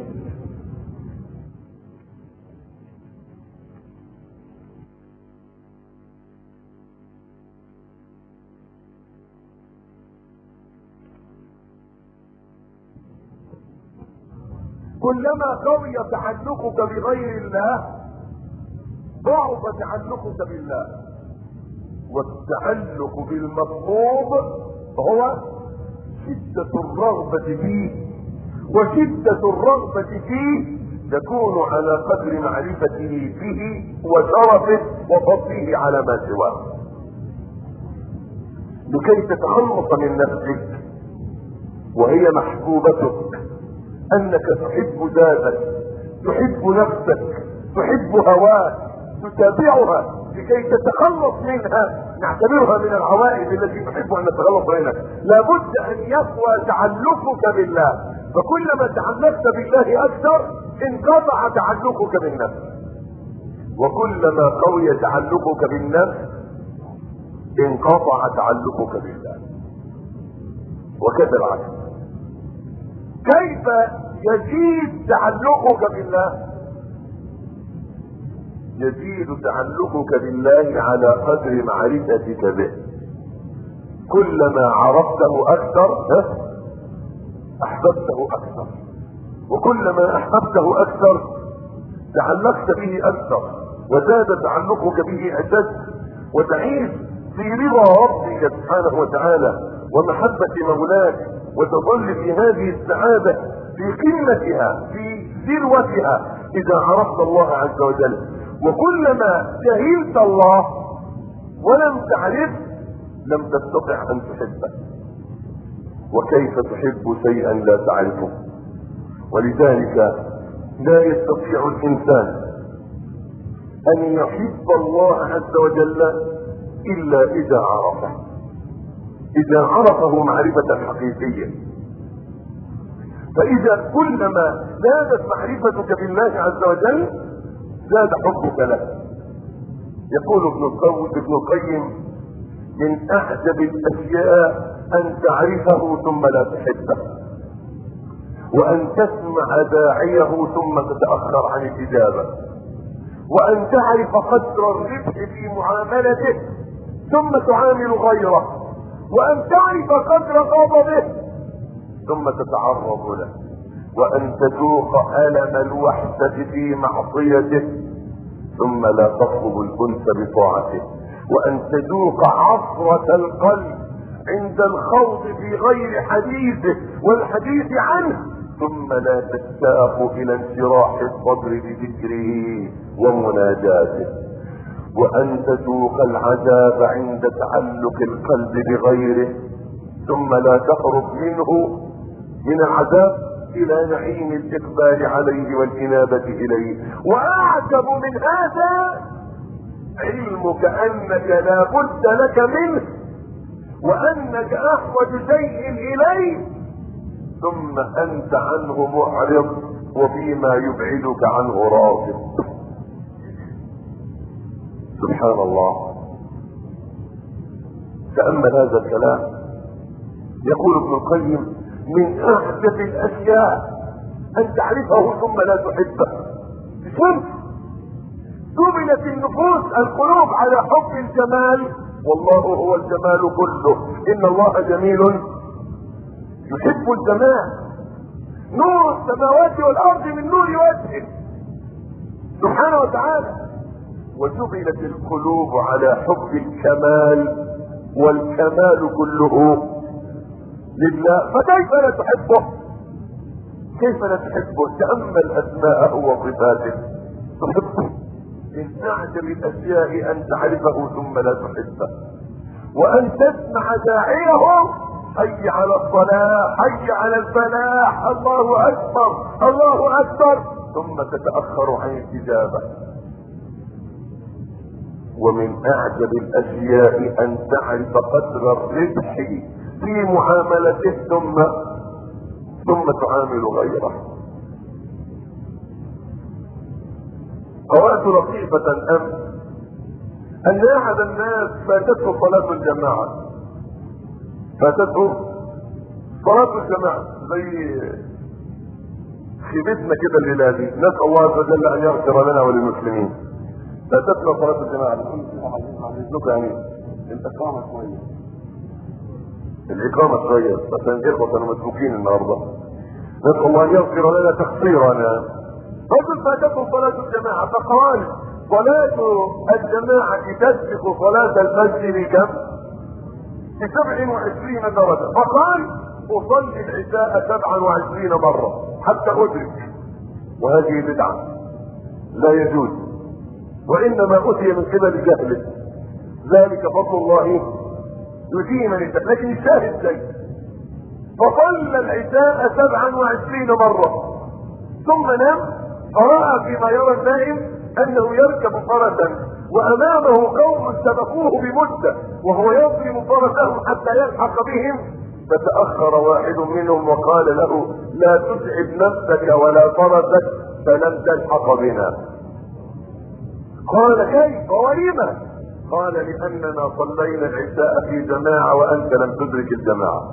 كلما قوي تعلقك بغير الله ضعف تعلقك بالله. والتعلق بالمطلوب هو شدة الرغبة فيه، وشدة الرغبة فيه تكون على قدر معرفته به وشرفه وفضله على ما سواه. لكي تتخلص من نفسك وهي محبوبتك، انك تحب ذاتك، تحب نفسك، تحب هواك، تتابعها لكي تتخلص منها. نعتبرها من العوائد التي نحب ان نتخلص منها. لابد ان يقوى تعلقك بالله، فكلما تعلقت بالله اكثر انقطع تعلقك بالنفس، وكلما قوي تعلقك بالنفس انقطع تعلقك بالله، وكذا العكس. كيف يزيد تعلقك بالله؟ يزيد تعلقك بالله على قدر معرفتك به. كلما عرفته اكثر احببته اكثر، وكلما احببته اكثر تعلقت به اكثر، وزاد تعلقك به اشد، وتعيش في رضا ربك سبحانه وتعالى ومحبة مولاك، وتظل في هذه السعادة في قمتها في ذروتها اذا عرفت الله عز وجل. وكلما جهلت الله ولم تعرف لم تستطع ان تحبه. وكيف تحب شيئا لا تعرفه؟ ولذلك لا يستطيع الانسان ان يحب الله عز وجل الا اذا عرفه، اذا عرفه معرفة حقيقية. فاذا كلما زادت معرفتك بالله عز وجل زاد حبك له. يقول ابن القيم من اعجب الاشياء ان تعرفه ثم لا تحبه، وان تسمع داعيه ثم تتاخر عن الاجابه، وان تعرف قدر الربح في معاملته ثم تعامل غيره، وان تعرف قدر غضبه ثم تتعرض له، وان تذوق الم الوحده في معصيته ثم لا تطلب الانس بطاعته، وان تذوق عصرة القلب عند الخوض في غير حديثه والحديث عنه ثم لا تشتاق الى انشراح الصدر بذكره ومناجاته، وان تذوق العذاب عند تعلق القلب بغيره ثم لا تهرب منه من العذاب الى نعيم الاقبال عليه والانابة اليه. واعجب من هذا علمك انك لا بد لك منه وانك احوج شيء اليه ثم انت عنه معرض وفيما يبعدك عنه راغب. سبحان الله. تأمل هذا الكلام. يقول ابن القيم من اعجب الاشياء ان تعرفه ثم لا تحبه. شوف جبلت النفوس القلوب على حب الجمال، والله هو الجمال كله، ان الله جميل يحب الجمال. نور السماوات والارض من نور وجهه سبحانه وتعالى. وجبلت القلوب على حب الكمال، والكمال كله لله، فكيف لا تحبه؟ كيف لا تحبه؟ تأمل اسماءه وصفاته تحبه. من اعجب الاشياء ان تعرفه ثم لا تحبه، وان تسمع داعيه حي على الصلاة حي على الفلاح الله اكبر الله اكبر ثم تتأخر عن الاجابة. ومن اعجب الاشياء ان تعرف قدر الربح في معاملته ثم ثم تعامل غيره. قرأت لطيفة امس ان احد الناس فاتته صلاة الجماعة، فاتته صلاة الجماعة زي خيبتنا كده الليلة دي، نسأل الله عز وجل ان يغفر لنا وللمسلمين. فاتتنا صلاة الجماعة بنقول فيها عزيزكم يعني الاقامة شوية الإقامة شوية عشان الإخوة كانوا مسبوقين النهاردة. نسأل الله أن يغفر لنا تقصيرنا. رجل فاتته صلاة الجماعة فقال صلاة الجماعة تسبق صلاة الفجر بكم؟ بسبع وعشرين درجة. فقال أصلي العشاء سبعا وعشرين مرة حتى أدرك، وهذه بدعة لا يجوز، وإنما أتي من قبل جهله، ذلك فضل الله يدين من الشيء. لكن الشاهد شيء، فصلى العشاء سبعا وعشرين مرة ثم نام، فرأى فيما يرى النائم انه يركب فرسا وامامه قوم سبقوه بمدة وهو يضرب فرسه حتى يلحق بهم، فتأخر واحد منهم وقال له لا تتعب نفسك ولا فرسك فلن تلحق بنا. قال كيف ولما؟ قال لاننا صلينا العشاء في جماعة وانت لم تدرك الجماعة.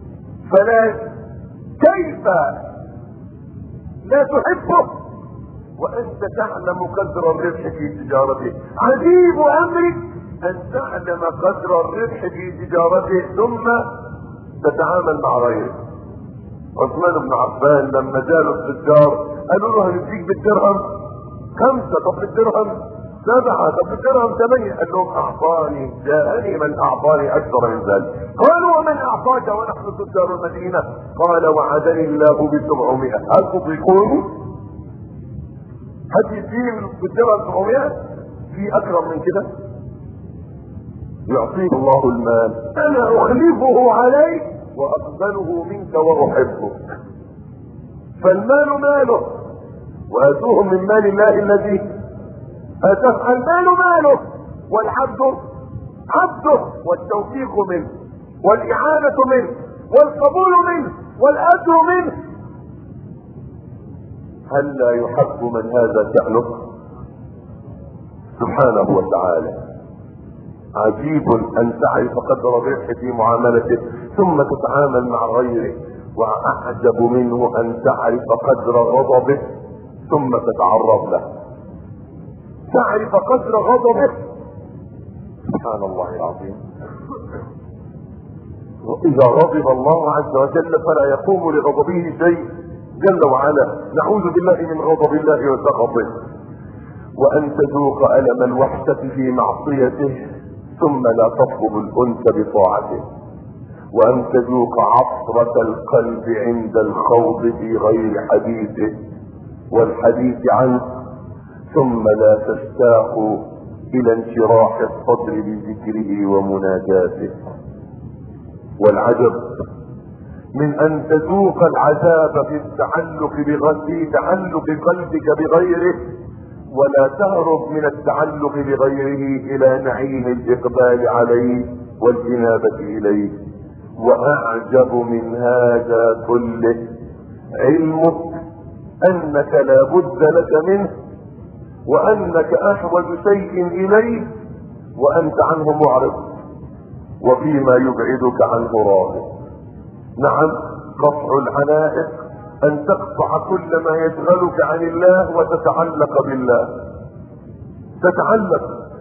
فلا كيف لا تحبه وانت تعلم قدر الربح في تجارته. عجيب امرك ان تعلم قدر الربح في تجارته ثم تتعامل مع غيره. عثمان بن عفان لما جاله التجار قالوا له هنديك بالدرهم خمسة، طب بالدرهم سبعة، طب بالدرهم ثمانية، قال لهم اعطاني جاءني من اعطاني اكثر من ذلك. قالوا ومن اعطاك ونحن تجار المدينة؟ قال وعدني الله بسبعمائة، هل تطيقوني؟ هل يدين بالدرهم سبعمائة؟ في اكرم من كده؟ يعطيك الله المال، انا اخلفه عليك واقبله منك واحبك. فالمال ماله واتوهم من مال الله الذي اتاه. المال ماله والعبد عبده، والتوفيق منه والاعانة منه والقبول منه والاجر منه. هل لا يحب من هذا شأنه سبحانه وتعالى؟ عجيب ان تعرف قدر الربح في معاملته ثم تتعامل مع غيره، واعجب منه ان تعرف قدر غضبه ثم تتعرض له. تعرف قدر غضبه، سبحان الله العظيم. واذا غضب الله عز وجل فلا يقوم لغضبه شيء جل وعلا، نعوذ بالله من غضب الله وسخطه. وان تذوق الم الوحشة في معصيته ثم لا تطلب الانس بطاعته، وان تذوق عصرة القلب عند الخوض في غير حديثه والحديث عنه، ثم لا تشتاق الى انشراح الصدر بذكره ومناجاته. والعجب من ان تذوق العذاب في التعلق بغير تعلق قلبك بغيره، ولا تهرب من التعلق بغيره الى نعيم الاقبال عليه والانابة اليه. واعجب من هذا كله علمك انك لا بد لك منه، وانك احوج شيء اليه وانت عنه معرض، وفيما يبعدك عنه راغب. نعم، قطع العنائق ان تقطع كل ما يشغلك عن الله وتتعلق بالله. تتعلق،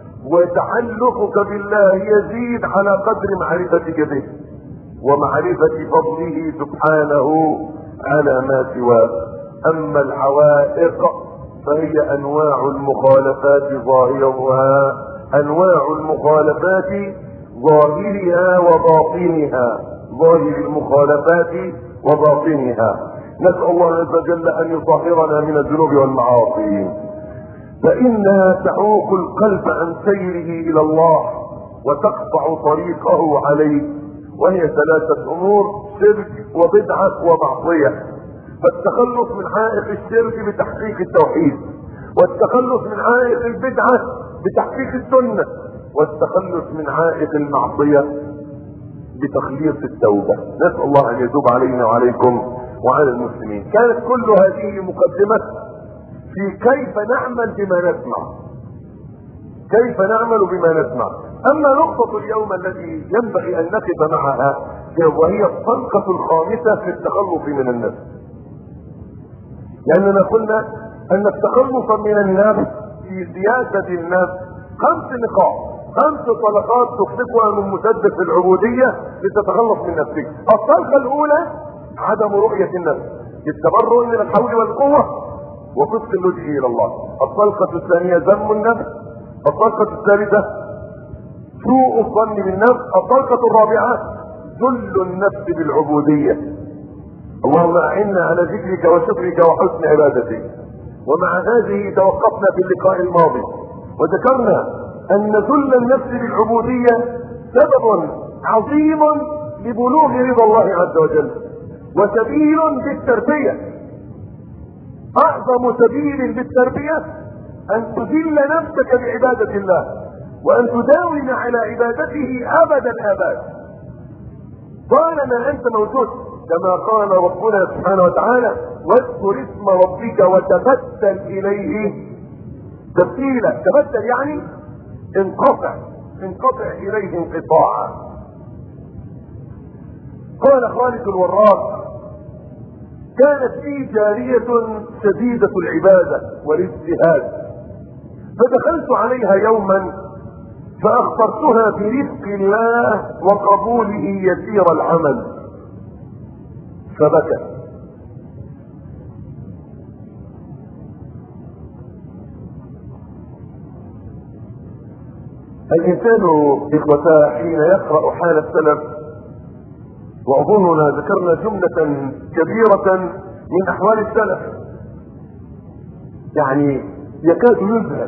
وتعلقك بالله يزيد على قدر معرفتك به ومعرفة فضله سبحانه على ما سواه. اما العوائق فهي انواع المخالفات ظاهرها، انواع المخالفات ظاهرها وباطنها، ظاهر المخالفات وباطنها. نسأل الله عز وجل ان يطهرنا من الذنوب والمعاصي، فانها تعوق القلب عن سيره الى الله وتقطع طريقه عليه. وهي ثلاثة امور: شرك وبدعة ومعصية. فالتخلص من عائق الشرك بتحقيق التوحيد، والتخلص من عائق البدعة بتحقيق السنة، والتخلص من عائق المعصية بتخليص التوبة. نسأل الله ان يتوب علينا وعليكم وعلى المسلمين. كانت كل هذه مقدمة في كيف نعمل بما نسمع، كيف نعمل بما نسمع. اما نقطة اليوم التي ينبغي ان نقف معها وهي الطلقة الخامسة في التخلص من النفس. لاننا قلنا ان التخلص من النفس في سياسة النفس خمس نقاط، خمس طلقات تطلقها من مسدس العبودية لتتخلص من نفسك. الطلقة الاولى عدم رؤية النفس، التبرؤ من الحول والقوة وفسق اللجوء الى الله. الطلقة الثانية ذم النفس. الطلقة الثالثة سوء الظن بالنفس. الطلقة الرابعة ذل النفس بالعبودية. اللهم اعنا على ذكرك وشكرك وحسن عبادتك. ومع هذه توقفنا في اللقاء الماضي وذكرنا ان ذل النفس بالعبودية سبب عظيم لبلوغ رضا الله عز وجل، وسبيل بالتربية. اعظم سبيل بالتربية ان تذل نفسك بعبادة الله، وان تداوم على عبادته ابد الاباد طالما انت موجود، كما قال ربنا سبحانه وتعالى: واذكر اسم ربك وتبتل اليه تبتيلا. تبتل يعني انقطع، انقطع اليه انقطاعا. قال خالد الوراق: كانت لي جارية شديدة العبادة والاجتهاد، فدخلت عليها يوما فأخبرتها برزق الله وقبوله يسير العمل، فبكت. الإنسان إخوتاه حين يقرأ حال السلف، وأظننا ذكرنا جملة كبيرة من أحوال السلف، يعني يكاد يذهل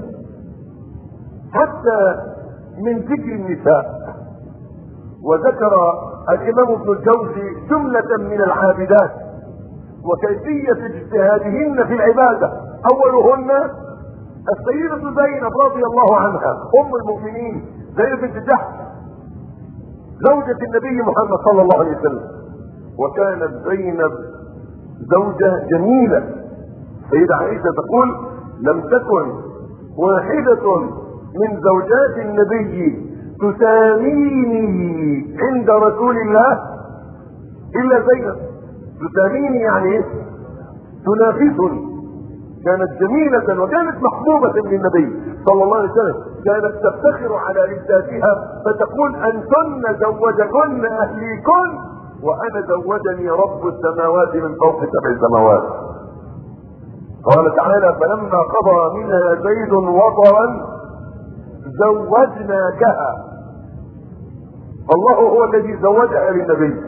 حتى من ذكر النساء. وذكر الإمام ابن الجوزي جملة من العابدات وكيفية اجتهادهن في العبادة. أولهن السيدة زينب رضي الله عنها أم المؤمنين، زينب بنت جحش زوجة النبي محمد صلى الله عليه وسلم. وكانت زينب زوجة جميلة. سيدة عائشة تقول: لم تكن واحدة من زوجات النبي تساميني عند رسول الله إلا زينب. تساميني يعني ايه؟ تنافسني. كانت جميلة وكانت محبوبة للنبي صلى الله عليه وسلم. كانت تفتخر على لذاتها فتقول: أنتن زوجكن أهليكن وأنا زوجني رب السماوات من فوق سبع سماوات. قال تعالى: فلما قضى منها زيد وطرا زوجناكها. الله هو الذي زوجها للنبي.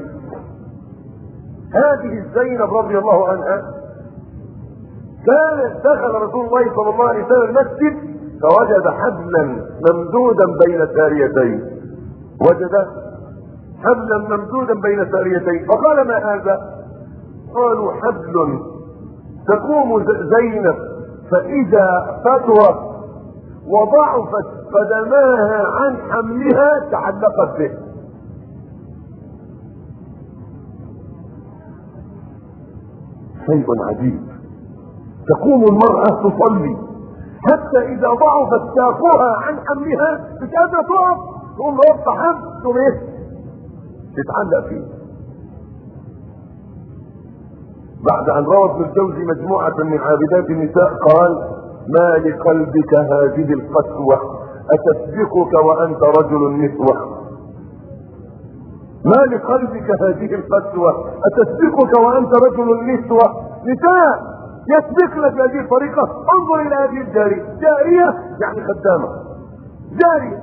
هذه زينب رضي الله عنها كان دخل رسول الله صلى الله عليه وسلم المسجد فوجد حبلا ممدودا بين ساريتين. وجد حبلا ممدودا بين ساريتين فقال: ما هذا؟ قالوا: حبل تقوم زينب فإذا فترت وضعفت قدماها عن حملها تعلقت به. شيء عجيب. تقوم المرأة تصلي حتى إذا ضعفت ساقها عن حملها مش قادرة تقف، تقوم وقف حمل تقوم ايه؟ تتعلق فيه. بعد أن روى ابن الجوزي مجموعة من عابدات النساء قال: ما لقلبك هذه القسوة أتسبقك وأنت رجل نسوة. ما لقلبك هذه القسوة أتسبقك وأنت رجل نسوة. نساء يسبقنا بهذه الطريقة. انظر إلى هذه الجارية، جارية يعني خدامة، جارية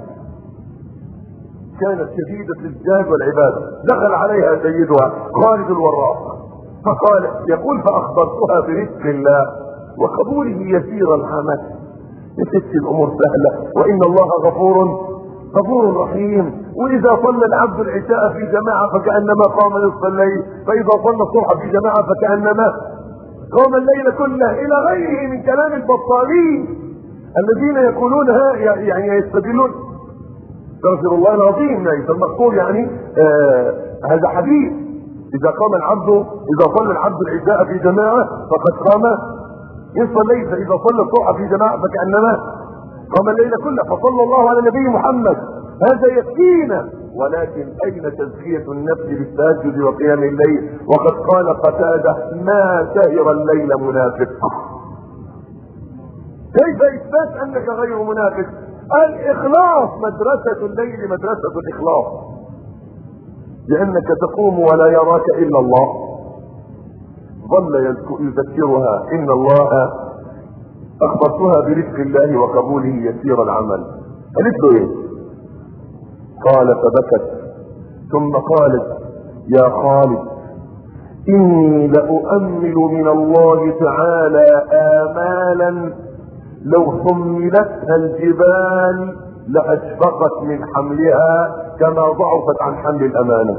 كانت شديدة الجهاد والعبادة. دخل عليها سيدها خالد الوراق فقال يقول: فأخبرتها برزق الله وقبوله يسير العمل. يا ست الأمور سهلة، وإن الله غفور غفور رحيم. وإذا صلى العبد العشاء في جماعة فكأنما قام نصف الليل، فإذا صلى الصبح في جماعة فكأنما قام الليل كله، إلى غيره من كلام البطالين الذين يقولونها يعني يستدلون. استغفر الله العظيم. يعني المقصود يعني آه هذا حديث: إذا قام العبد إذا صلى العبد العشاء في جماعة فقد قام نصف الليل، فإذا صلى الصبح في جماعة فكأنما قام الليل كله. فصلى الله على النبي محمد، هذا يكفينا. ولكن أين تزكية النفس بالتهجد وقيام الليل؟ وقد قال قتادة: ما سهر الليل منافق. كيف إثبات أنك غير منافق؟ الإخلاص مدرسة الليل، مدرسة الإخلاص، لأنك تقوم ولا يراك إلا الله. ظل يذكرها: إن الله أخبرتها برزق الله وقبوله يسير العمل. قالت له إيه؟ قال: فبكت ثم قالت: يا خالد، إني لأؤمل من الله تعالى آمالا لو حملتها الجبال لأشفقت من حملها كما ضعفت عن حمل الأمانة.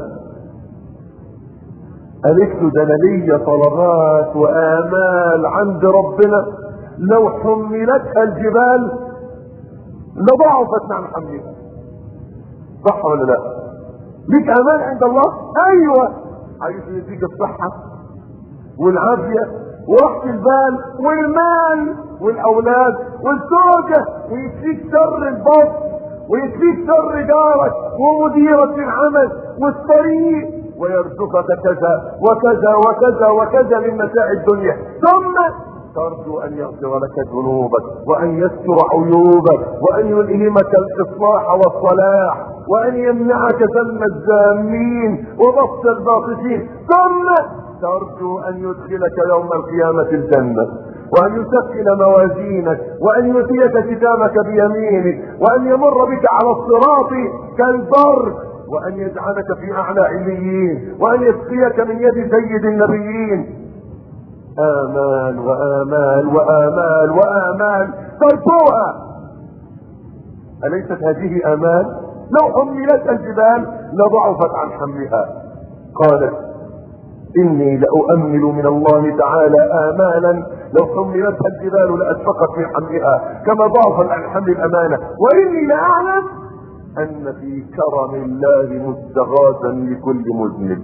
قالت له: ده أنا ليا طلبات وآمال عند ربنا لو حملتها الجبال لضعفت عن حملها. صح ولا لا؟ ليك امان عند الله؟ ايوه. عايز يديك الصحة والعافية وراحة البال والمال والاولاد والزوجة، ويكفيك شر البطن، ويكفيك شر جارك ومديرة العمل والطريق ويرزقك كذا وكذا وكذا وكذا من متاع الدنيا، ثم ترجو ان يغفر لك ذنوبك وان يستر عيوبك وان يلهمك الاصلاح والصلاح وان يمنعك ذم الذامين وبسط الباطشين، ثم ترجو ان يدخلك يوم القيامة الجنة وان يثقل موازينك وان يؤتيك كتابك بيمينك وان يمر بك على الصراط كالبر وان يجعلك في اعلى عليين وان يسقيك من يد سيد النبيين. آمال وآمال وآمال وآمال ترجوها. أليست هذه آمال؟ لو حملت الجبال لضعفت عن حملها. قالت إني لأؤمل من الله تعالى آمالا لو حملتها الجبال لأشفقت من حملها كما ضعفت عن حمل الأمانة، وإني لأعلم أن في كرم الله مستغاثا لكل مذنب.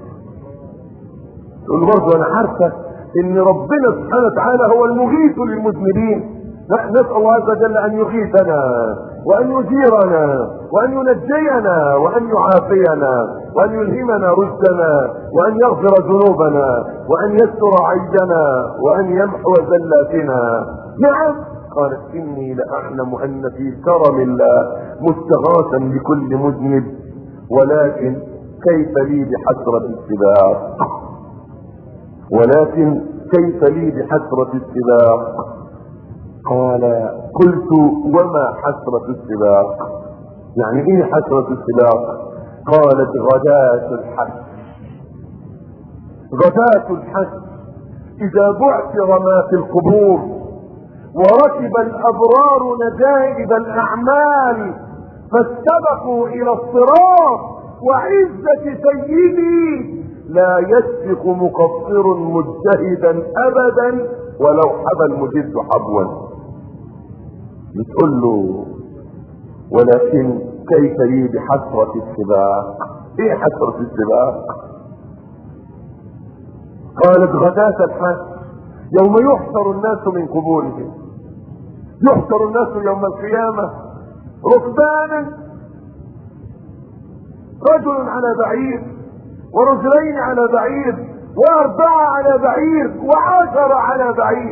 تقول برضه أنا عارفة ان ربنا سبحانه وتعالى هو المغيث للمذنبين، نسأل الله عز وجل ان يغيثنا وان يجيرنا وان ينجينا وان يعافينا وان يلهمنا رشدنا وان يغفر ذنوبنا وان يستر عيبنا وان يمحو زلاتنا. نعم. قالت اني لاعلم ان في كرم الله مستغاثا بكل مذنب، ولكن كيف لي بحسرة السباق ولكن كيف لي بحسرة السباق. قال قلت وما حسرة السباق؟ يعني ايه حسرة السباق؟ قالت غداة الحج. غداة الحج اذا بعثر ما في القبور وركب الابرار نجائب الاعمال فاستبقوا الى الصراط وعزة سيدي لا يسبق مقصر مجتهدا ابدا ولو حبى المجد حبوا. بتقول له ولكن كيف لي بحسرة السباق؟ ايه حسرة السباق؟ قالت غداة الحج يوم يحشر الناس من قبورهم، يحشر الناس يوم القيامة ركبانا، رجل على بعير ورجلين على بعير واربعة على بعير وعشرة على بعير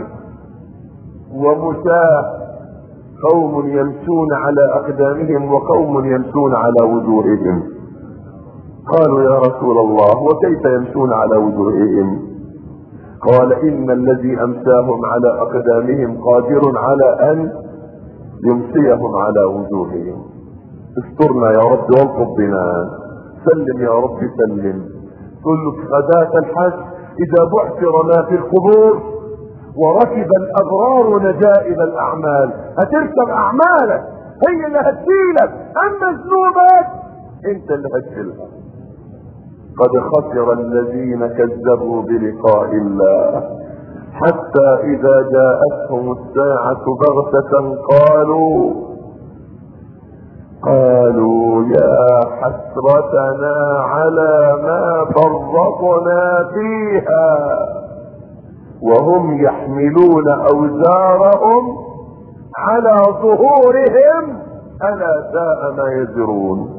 ومشاة، قوم يمشون على اقدامهم وقوم يمشون على وجوههم. قالوا يا رسول الله وكيف يمشون على وجوههم؟ قال ان الذي امساهم على اقدامهم قادر على ان يمسيهم على وجوههم. استرنا يا رب والطف بنا، سلم يا رب سلم. كل غداة الحج اذا بعثر ما في القبور وركب الابرار نجائب الاعمال، هتركب اعمالك هي اللي هتشيلك، اما ذنوبك انت اللي هتشيلها. قد خسر الذين كذبوا بلقاء الله حتى اذا جاءتهم الساعة بغتة قالوا قالوا يا حسرتنا على ما فرطنا فيها وهم يحملون اوزارهم على ظهورهم الا ساء ما يزرون.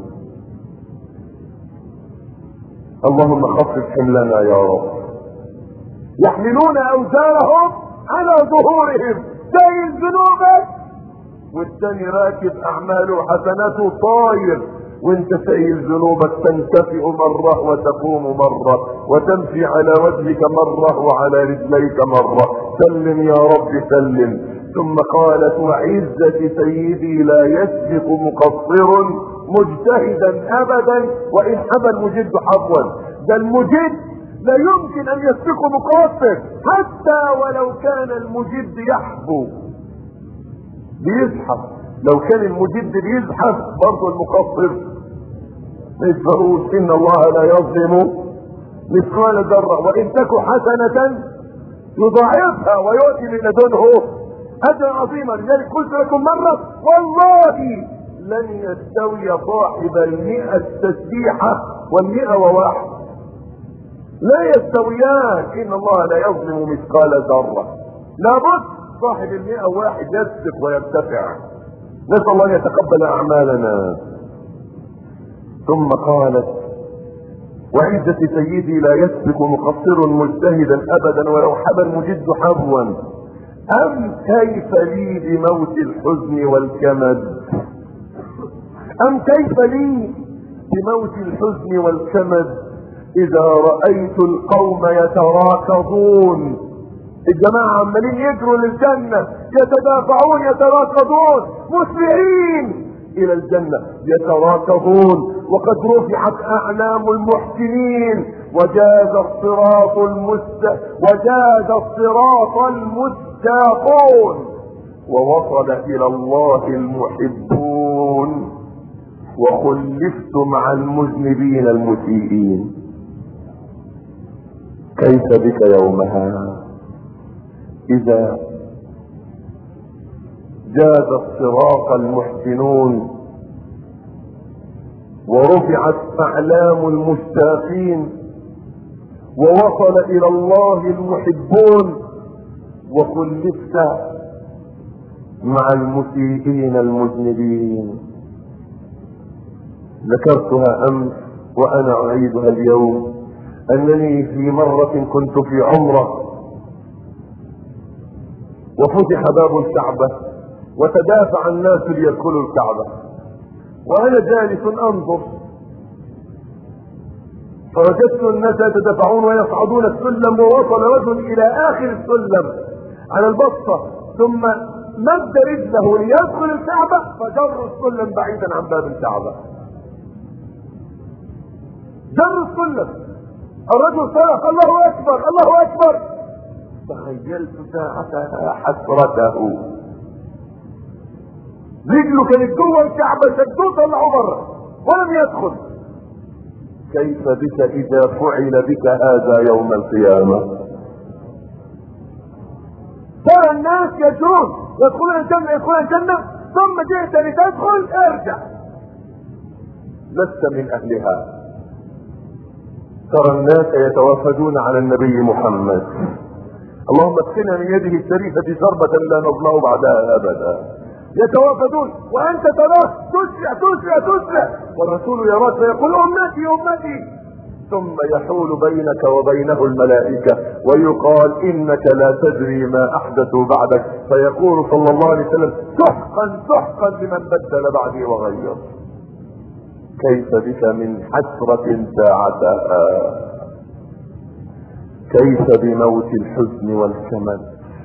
اللهم خفف حملنا يا رب. يحملون اوزارهم على ظهورهم، شايل ذنوبك والثاني راكب اعماله حسناته طاير، وانت شايل ذنوبك تنتفئ مرة وتقوم مرة وتمشي على وجهك مرة وعلى رجليك مرة. سلم يا رب سلم. ثم قالت وعزة سيدي لا يسبق مقصر مجتهدا ابدا وان حبى المجد حبوا. ده المجد لا يمكن ان يسبق مقصر حتى ولو كان المجد يحبو بيزحف، لو كان المجد بيزحف برضه المقصر ما يسبقوش. ان الله لا يظلم مثقال ذرة وان تك حسنة يضاعفها ويؤتي من لدنه اجرا عظيما. لذلك قلت لكم مرة والله لن يستوي صاحب المئة تسبيحة والمئة وواحد، لا يستويان. ان الله لا يظلم مثقال ذرة. لابد صاحب المئة واحد يسبق ويرتفع. نسأل الله يتقبل اعمالنا. ثم قالت وعزة سيدي لا يسبق مقصر مجتهدا ابدا ولو حبى المجد حبوا. ام كيف لي بموت الحزن والكمد، ام كيف لي بموت الحزن والكمد اذا رأيت القوم يتراكضون، الجماعة عمالين يجروا للجنة، يتدافعون يتراكضون مسرعين الى الجنة يتراكضون، وقد رفعت اعلام المحسنين وجاز الصراط المست وجاز الصراط المستاقون ووصل الى الله المحبون وخلفت مع المذنبين المسيئين. كيف بك يومها اذا جاز الصراط المحسنون ورفعت اعلام المشتاقين ووصل الى الله المحبون وخلفت مع المسيئين المذنبين. ذكرتها امس وانا اعيدها اليوم، انني في مرة كنت في عمرة وفتح باب الكعبة وتدافع الناس ليدخلوا الكعبة، وانا جالس انظر فوجدت الناس يتدافعون ويصعدون السلم، ووصل رجل الى اخر السلم على البسطة ثم مد رجله ليدخل الكعبة فجر السلم بعيدا عن باب الكعبة، جر السلم. الرجل صرخ الله اكبر الله اكبر، تخيلت ساعتها حسرته، رجله كانت جوه الكعبة شدوه طلعوا بره ولم يدخل. كيف بك اذا فعل بك هذا يوم القيامة؟ ترى الناس يجرون يدخلون الجنة يدخلون الجنة ثم جئت لتدخل ارجع لست من اهلها. ترى الناس يتوافدون على النبي محمد، اللهم اسقنا من يده الشريفة شربة لا نظمأ بعدها ابدا، يتوافدون وانت تراه تسرع تسرع تسرع والرسول يراك فيقول امتي امتي، ثم يحول بينك وبينه الملائكة ويقال انك لا تدري ما احدثوا بعدك، فيقول صلى الله عليه وسلم سحقا سحقا لمن بدل بعدي وغير. كيف بك من حسرة ساعتها، كيف بموت الحزن والكمد.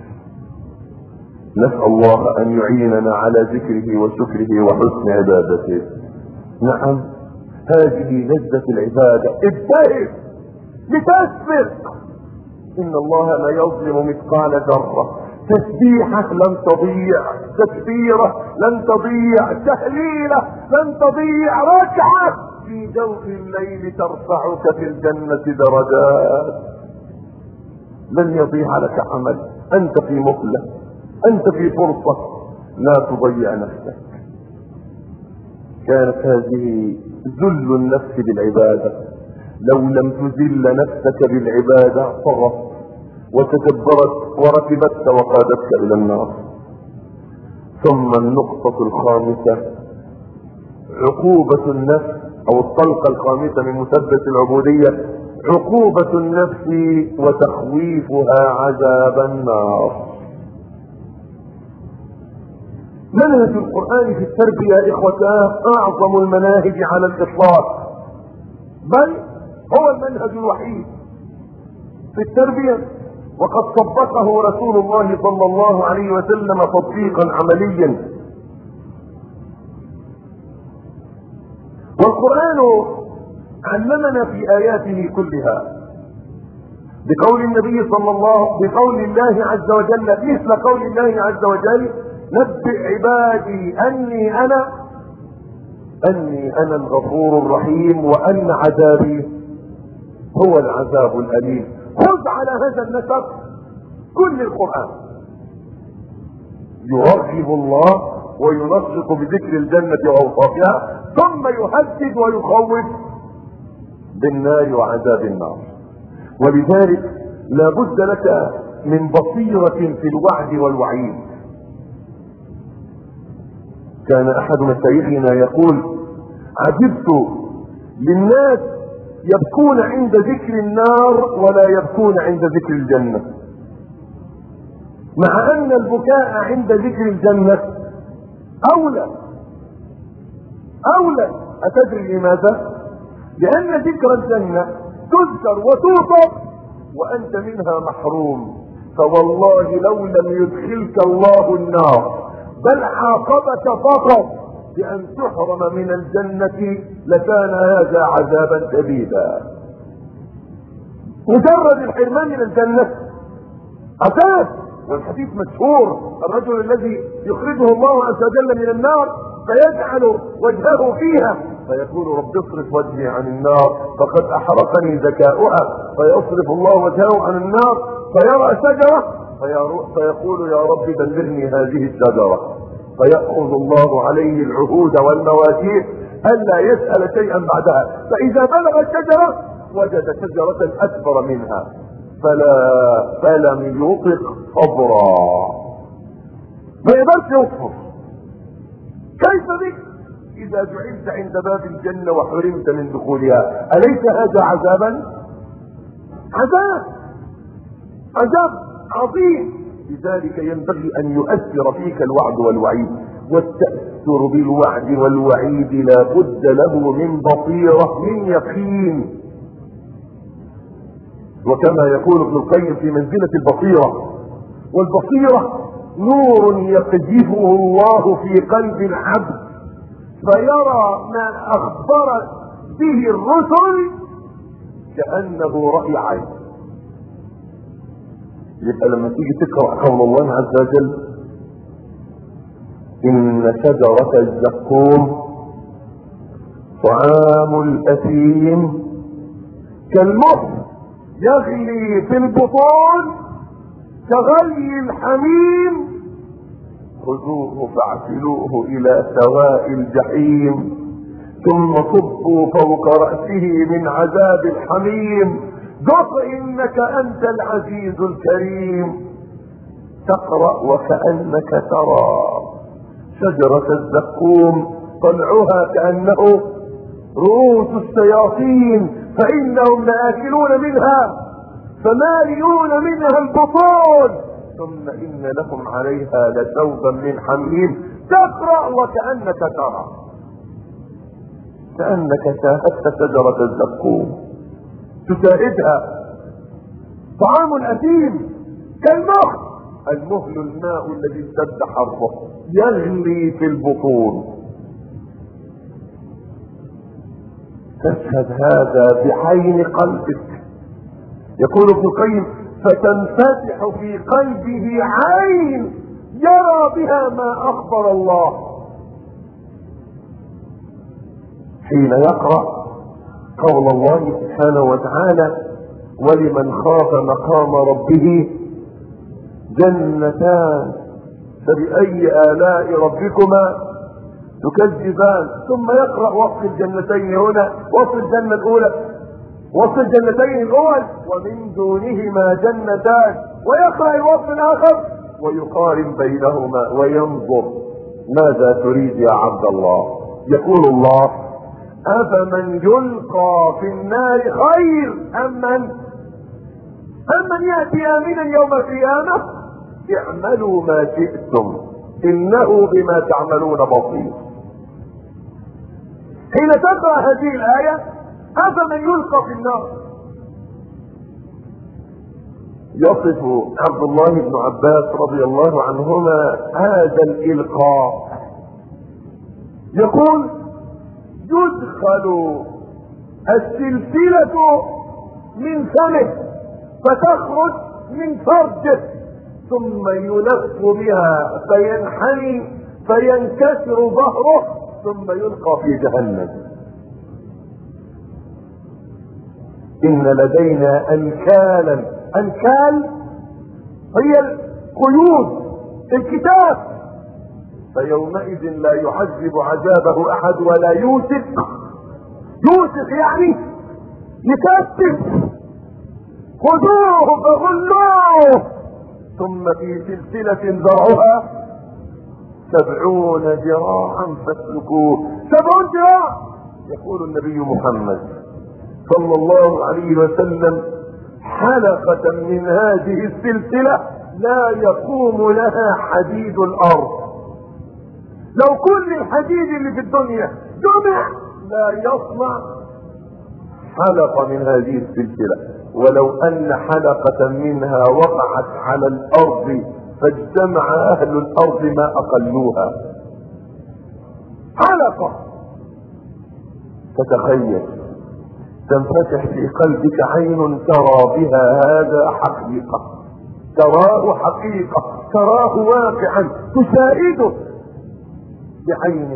نسأل الله ان يعيننا على ذكره وشكره وحسن عبادته. نعم هذه لذة العبادة، ابتهج لتسبق، ان الله لا يظلم مثقال ذرة، تسبيحة لن تضيع، تكبيرة لن تضيع، تهليلة لن تضيع، ركعة في جوف الليل ترفعك في الجنة درجات، لن يضيع لك عمل، انت في مهلة، انت في فرصة، لا تضيع نفسك. كانت هذه ذل النفس بالعبادة، لو لم تذل نفسك بالعبادة طغت وتكبرت وركبتك وقادتك الى النار. ثم النقطة الخامسة عقوبة النفس او الطلقة الخامسة من مثبت العبودية، عقوبة النفس وتخويفها عذاب النار. منهج القرآن في التربية يا إخوتاه أعظم المناهج على الإطلاق، بل هو المنهج الوحيد في التربية، وقد طبقه رسول الله صلى الله عليه وسلم تطبيقا عمليا. والقرآن علمنا في آياته كلها بقول النبي صلى الله بقول الله عز وجل مثل قول الله عز وجل نبئ عبادي اني انا اني انا الغفور الرحيم وان عذابي هو العذاب الاليم. خذ على هذا النسق كل القرآن يرغب الله وينطق بذكر الجنة واوصافها، ثم يهدد ويخوف بالنار وعذاب النار. ولذلك لا بد لك من بصيرة في الوعد والوعيد. كان احد مشايخنا يقول عجبت للناس يبكون عند ذكر النار ولا يبكون عند ذكر الجنة، مع ان البكاء عند ذكر الجنة اولى اولى. اتدري لماذا؟ لان ذكر الجنة تذكر وتوصف وانت منها محروم، فوالله لو لم يدخلك الله النار بل عاقبك فقط بان تحرم من الجنة لكان هذا عذابا شديدا. مجرد الحرمان من الجنة عذاب. والحديث مشهور، الرجل الذي يخرجه الله عز وجل من النار فيجعل وجهه فيها فيقول رب اصرف وجهي عن النار فقد احرقني ذكاؤها، فيصرف الله وجهه عن النار فيرى شجرة فيقول يا رب بلغني هذه الشجرة، فيأخذ الله عليه العهود والمواثيق ألا يسأل شيئا بعدها، فإذا بلغ الشجرة وجد شجرة أكبر منها فلا فلم يطق صبرا، ما يقدرش يصبر. كيف بك إذا جعلت عند باب الجنة وحرمت من دخولها؟ أليس هذا عذابا؟ عذاب عذاب عظيم. لذلك ينبغي أن يؤثر فيك الوعد والوعيد، والتأثر بالوعد والوعيد لا بد له من بصيرة، من يقين. وكما يقول ابن القيم في منزلة البصيرة، والبصيرة نور يقذفه الله في قلب العبد فيرى ما أخبر به الرسل كأنه رأي عين. يبقى لما تيجي تقرأ قول الله عز وجل إن شجرة الزقوم طعام الأثيم كالمهل يغلي في البطون كغلي الحميم خذوه فاعتلوه إلى سواء الجحيم ثم صبوا فوق رأسه من عذاب الحميم ذق إنك أنت العزيز الكريم. تقرأ وكأنك ترى شجرة الزقوم طلعها كأنه رؤوس الشياطين فإنهم لآكلون منها فمالئون منها البطون ثم إن لهم عليها لشوبا من حميم. تقرأ وكأنك ترى، كأنك شاهدت شجرة الزقوم تشاهدها. طعام الأثيم كالمهل، المهل الماء الذي اشتد حرفه يغلي في البطون. تشهد هذا بعين قلبك. يقول ابن القيم فتنفتح في قلبه عين يرى بها ما أخبر الله. حين يقرأ قول الله سبحانه وتعالى ولمن خاف مقام ربه جنتان فبأي آلاء ربكما تكذبان، ثم يقرأ وصف الجنتين هنا، وصف الجنة الأولى، وصف الجنتين الأول ومن دونهما جنتان، ويقرأ الوصف الآخر ويقارن بينهما وينظر ماذا تريد يا عبد الله. يقول الله أفمن يلقى في النار خير أم من أم من يأتي آمنا يوم القيامة اعملوا ما شئتم إنه بما تعملون بصير. حين تقرأ هذه الآية أفمن يلقى في النار يصف عبد الله بن عباس رضي الله عنهما هذا الإلقاء، يقول يدخل السلسلة من فمه فتخرج من فرجه ثم يلف بها فينحني فينكسر ظهره ثم يلقى في جهنم. إن لدينا أنكالا، أنكال هي القيود الكتاب، فيومئذ لا يعذب عذابه أحد ولا يوثق. يوثق يعني يكتب. خذوه فغلوه ثم في سلسلة ذرعها سبعون ذراعا فاسلكوه. سبعون ذراع يقول النبي محمد صلى الله عليه وسلم حلقة من هذه السلسلة لا يقوم لها حديد الارض. لو كل الحديد اللي في الدنيا جمع لا يصنع حلقة من هذه السلسلة، ولو ان حلقة منها وقعت على الارض فاجتمع اهل الارض ما اقلوها. حلقة تتخيل تنفتح في قلبك عين ترى بها هذا حقيقة، تراه حقيقة، تراه واقعا، تشاهده بعينك.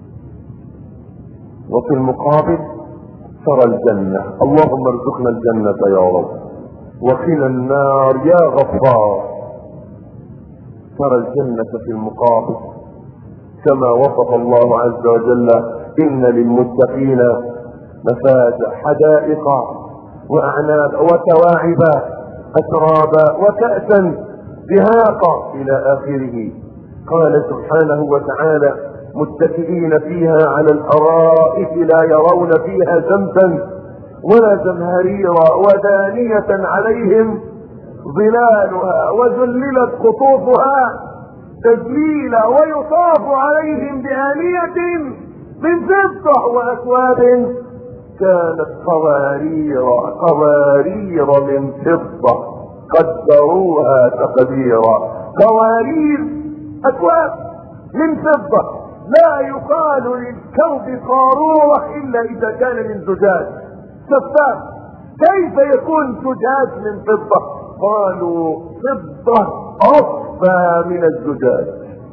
وفي المقابل ترى الجنة. اللهم ارزقنا الجنة يا رب، وقنا النار يا غفار. ترى الجنة في المقابل كما وصف الله عز وجل: إن للمتقين مفازا حدائق وأعناب وكواعب أترابا وكأسا دهاقا إلى آخره. قال سبحانه وتعالى: متكئين فيها على الأرائك لا يرون فيها شمسا ولا زمهريرا ودانية عليهم ظلالها وذللت قطوفها تذليلا ويطاف عليهم بآنية من فضة وأكواب كانت قوارير قوارير من فضة قدروها تقديرا. قوارير أكواب من فضة، لا يقال للكوب قارورة إلا إذا كان من زجاج شفاف. كيف يكون زجاج من فضة؟ قالوا فضة أصفى من الزجاج.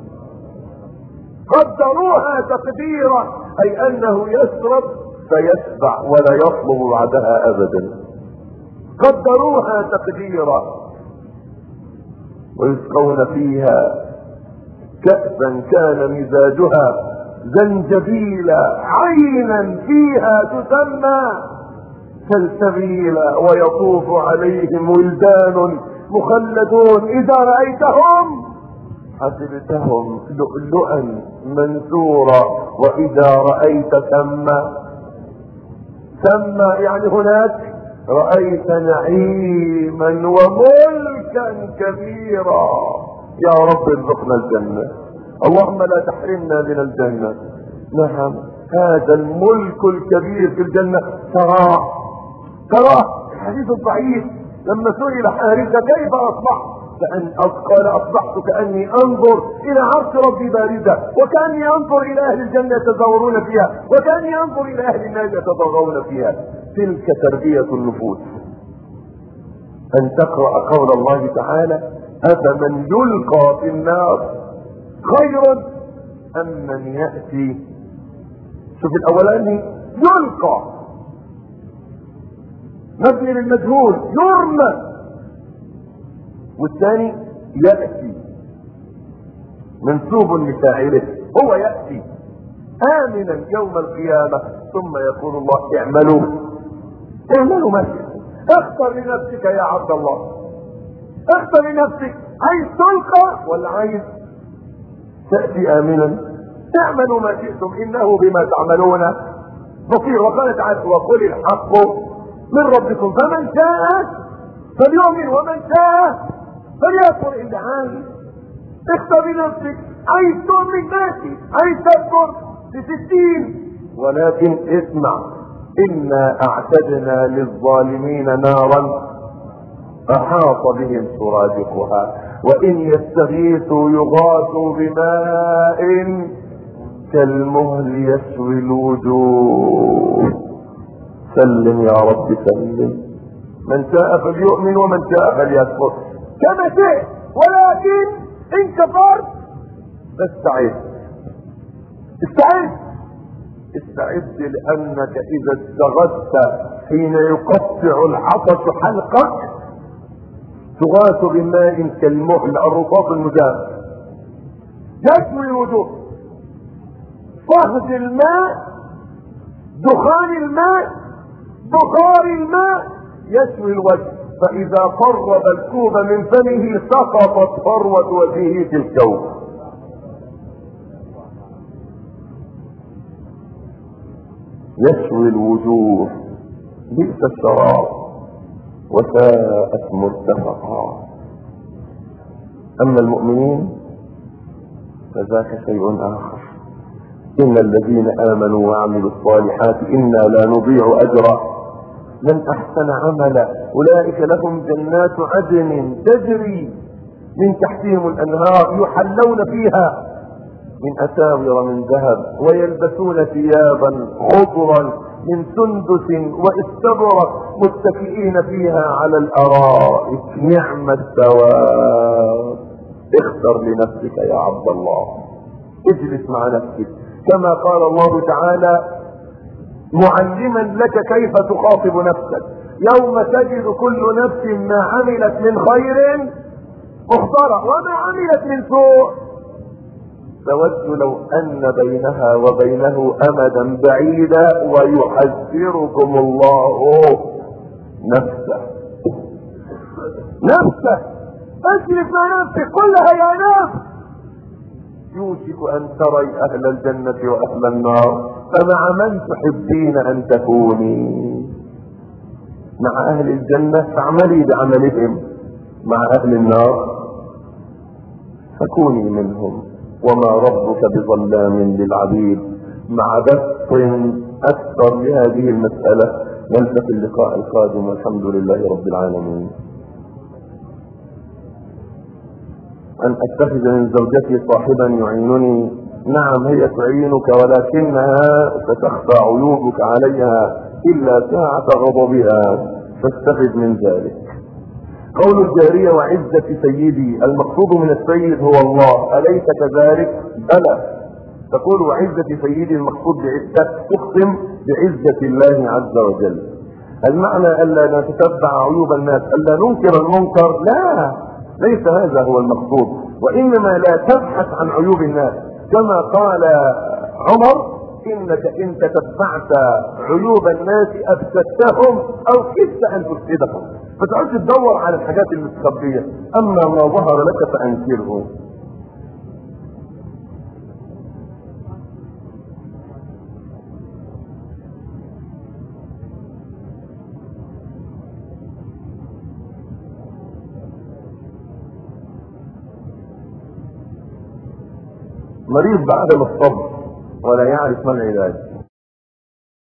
قدروها تقديرا، أي أنه يشرب فيشبع ولا يطلب بعدها أبدا. قدروها تقديرا. ويسقون فيها كأسا كان مزاجها زنجبيلا عينا فيها تسمى سلسبيلا ويطوف عليهم ولدان مخلدون إذا رأيتهم حسبتهم لؤلؤا منثورا وإذا رأيت ثم ثم يعني هناك رأيت نعيما وملكا كبيرا. يا رب ارزقنا الجنة، اللهم لا تحرمنا من الجنة. نعم، هذا الملك الكبير في الجنة تراه تراه. الحديث الضعيف لما سئل حارثة كيف أصبحت كأن قال أصبحت كأني أنظر إلى عرش ربي باردة، وكأني أنظر إلى أهل الجنة يتزاورون فيها، وكأني أنظر إلى أهل النار يتضاغون فيها. تلك تربية النفوس. أن تقرأ قول الله تعالى: أفمن يلقى في النار خير أم من يأتي. شوف الأولاني يلقى مبني للمجهول يرمى، والثاني يأتي منسوب لفاعله، هو يأتي آمنا يوم القيامة. ثم يقول الله: اعملوا اعملوا ما شئتم. اختر لنفسك يا عبد الله، اختر لنفسك، عايز تلقى ولا عايز تأتي آمنا؟ اعملوا ما شئتم انه بما تعملون بصير. وقال تعالى: وقل الحق من ربكم فمن شاء فليؤمن ومن شاء فليكفر. إلا عايز اختر لنفسك، عايز تؤمن ماشي، عايز تكفر بستين. ولكن اسمع: إنا أعتدنا للظالمين نارا أحاط بهم سرادقها وإن يستغيثوا يغاثوا بماء كالمهل يشوي الوجوه. سلم يا رب سلم. من شاء فليؤمن ومن شاء فليكفر كما شئت، ولكن إن كفرت فاستعد استعد استعد لأنك إذا استغثت حين يقطع العطش حلقك تغاث بماء كالمهل الرطاب المجاف يشوي الوجوه. صهد الماء، دخان الماء، بخار الماء يشوي الوجه، فإذا قرب الكوب من فمه سقطت فروة وجهه في الكوب. يشوي الوجوه بئس الشراب وساءت مرتفقا. أما المؤمنين فذاك شيء آخر. إن الذين آمنوا وعملوا الصالحات إنا لا نضيع أجر من أحسن عملا أولئك لهم جنات عدن تجري من تحتهم الأنهار يحلون فيها من أساور من ذهب ويلبسون ثيابا خضرا من سندس واستبرق متكئين فيها على الأرائك نعم الثواب. اختر لنفسك يا عبد الله، اجلس مع نفسك كما قال الله تعالى معلما لك كيف تخاطب نفسك. يوم تجد كل نفس ما عملت من خير محضرة وما عملت من سوء تود لو ان بينها وبينه امدا بعيدا ويحذركم الله نفسه. نفسه اجلس مع نفسك كلها يا نفس يوشك ان تري اهل الجنة واهل النار فمع من تحبين ان تكوني؟ مع اهل الجنة فاعملي بعملهم، مع اهل النار فكوني منهم وما ربك بظلام للعبيد. مع بسط اكثر لهذه المسألة نلتقي اللقاء القادم والحمد لله رب العالمين. ان اتخذ من زوجتي صاحبا يعينني، نعم هي تعينك ولكنها ستخفى عيوبك عليها الا ساعة غضبها فاستفد من ذلك. قول الجارية وعزة سيدي، المقصود من السيد هو الله، أليس كذلك؟ بلى. تقول وعزة سيدي المقصود بعزة، تقسم بعزة الله عز وجل. المعنى ألا نتتبع عيوب الناس، ألا ننكر المنكر، لا، ليس هذا هو المقصود، وإنما لا تبحث عن عيوب الناس كما قال عمر إنك إن تتبعت عيوب الناس أفسدتهم أو كدت أن تفسدهم. فتعود تدور على الحاجات المستخبية، أما ما ظهر لك فأنكره. مريض بعدم الصبر ولا يعرف ما العلاج،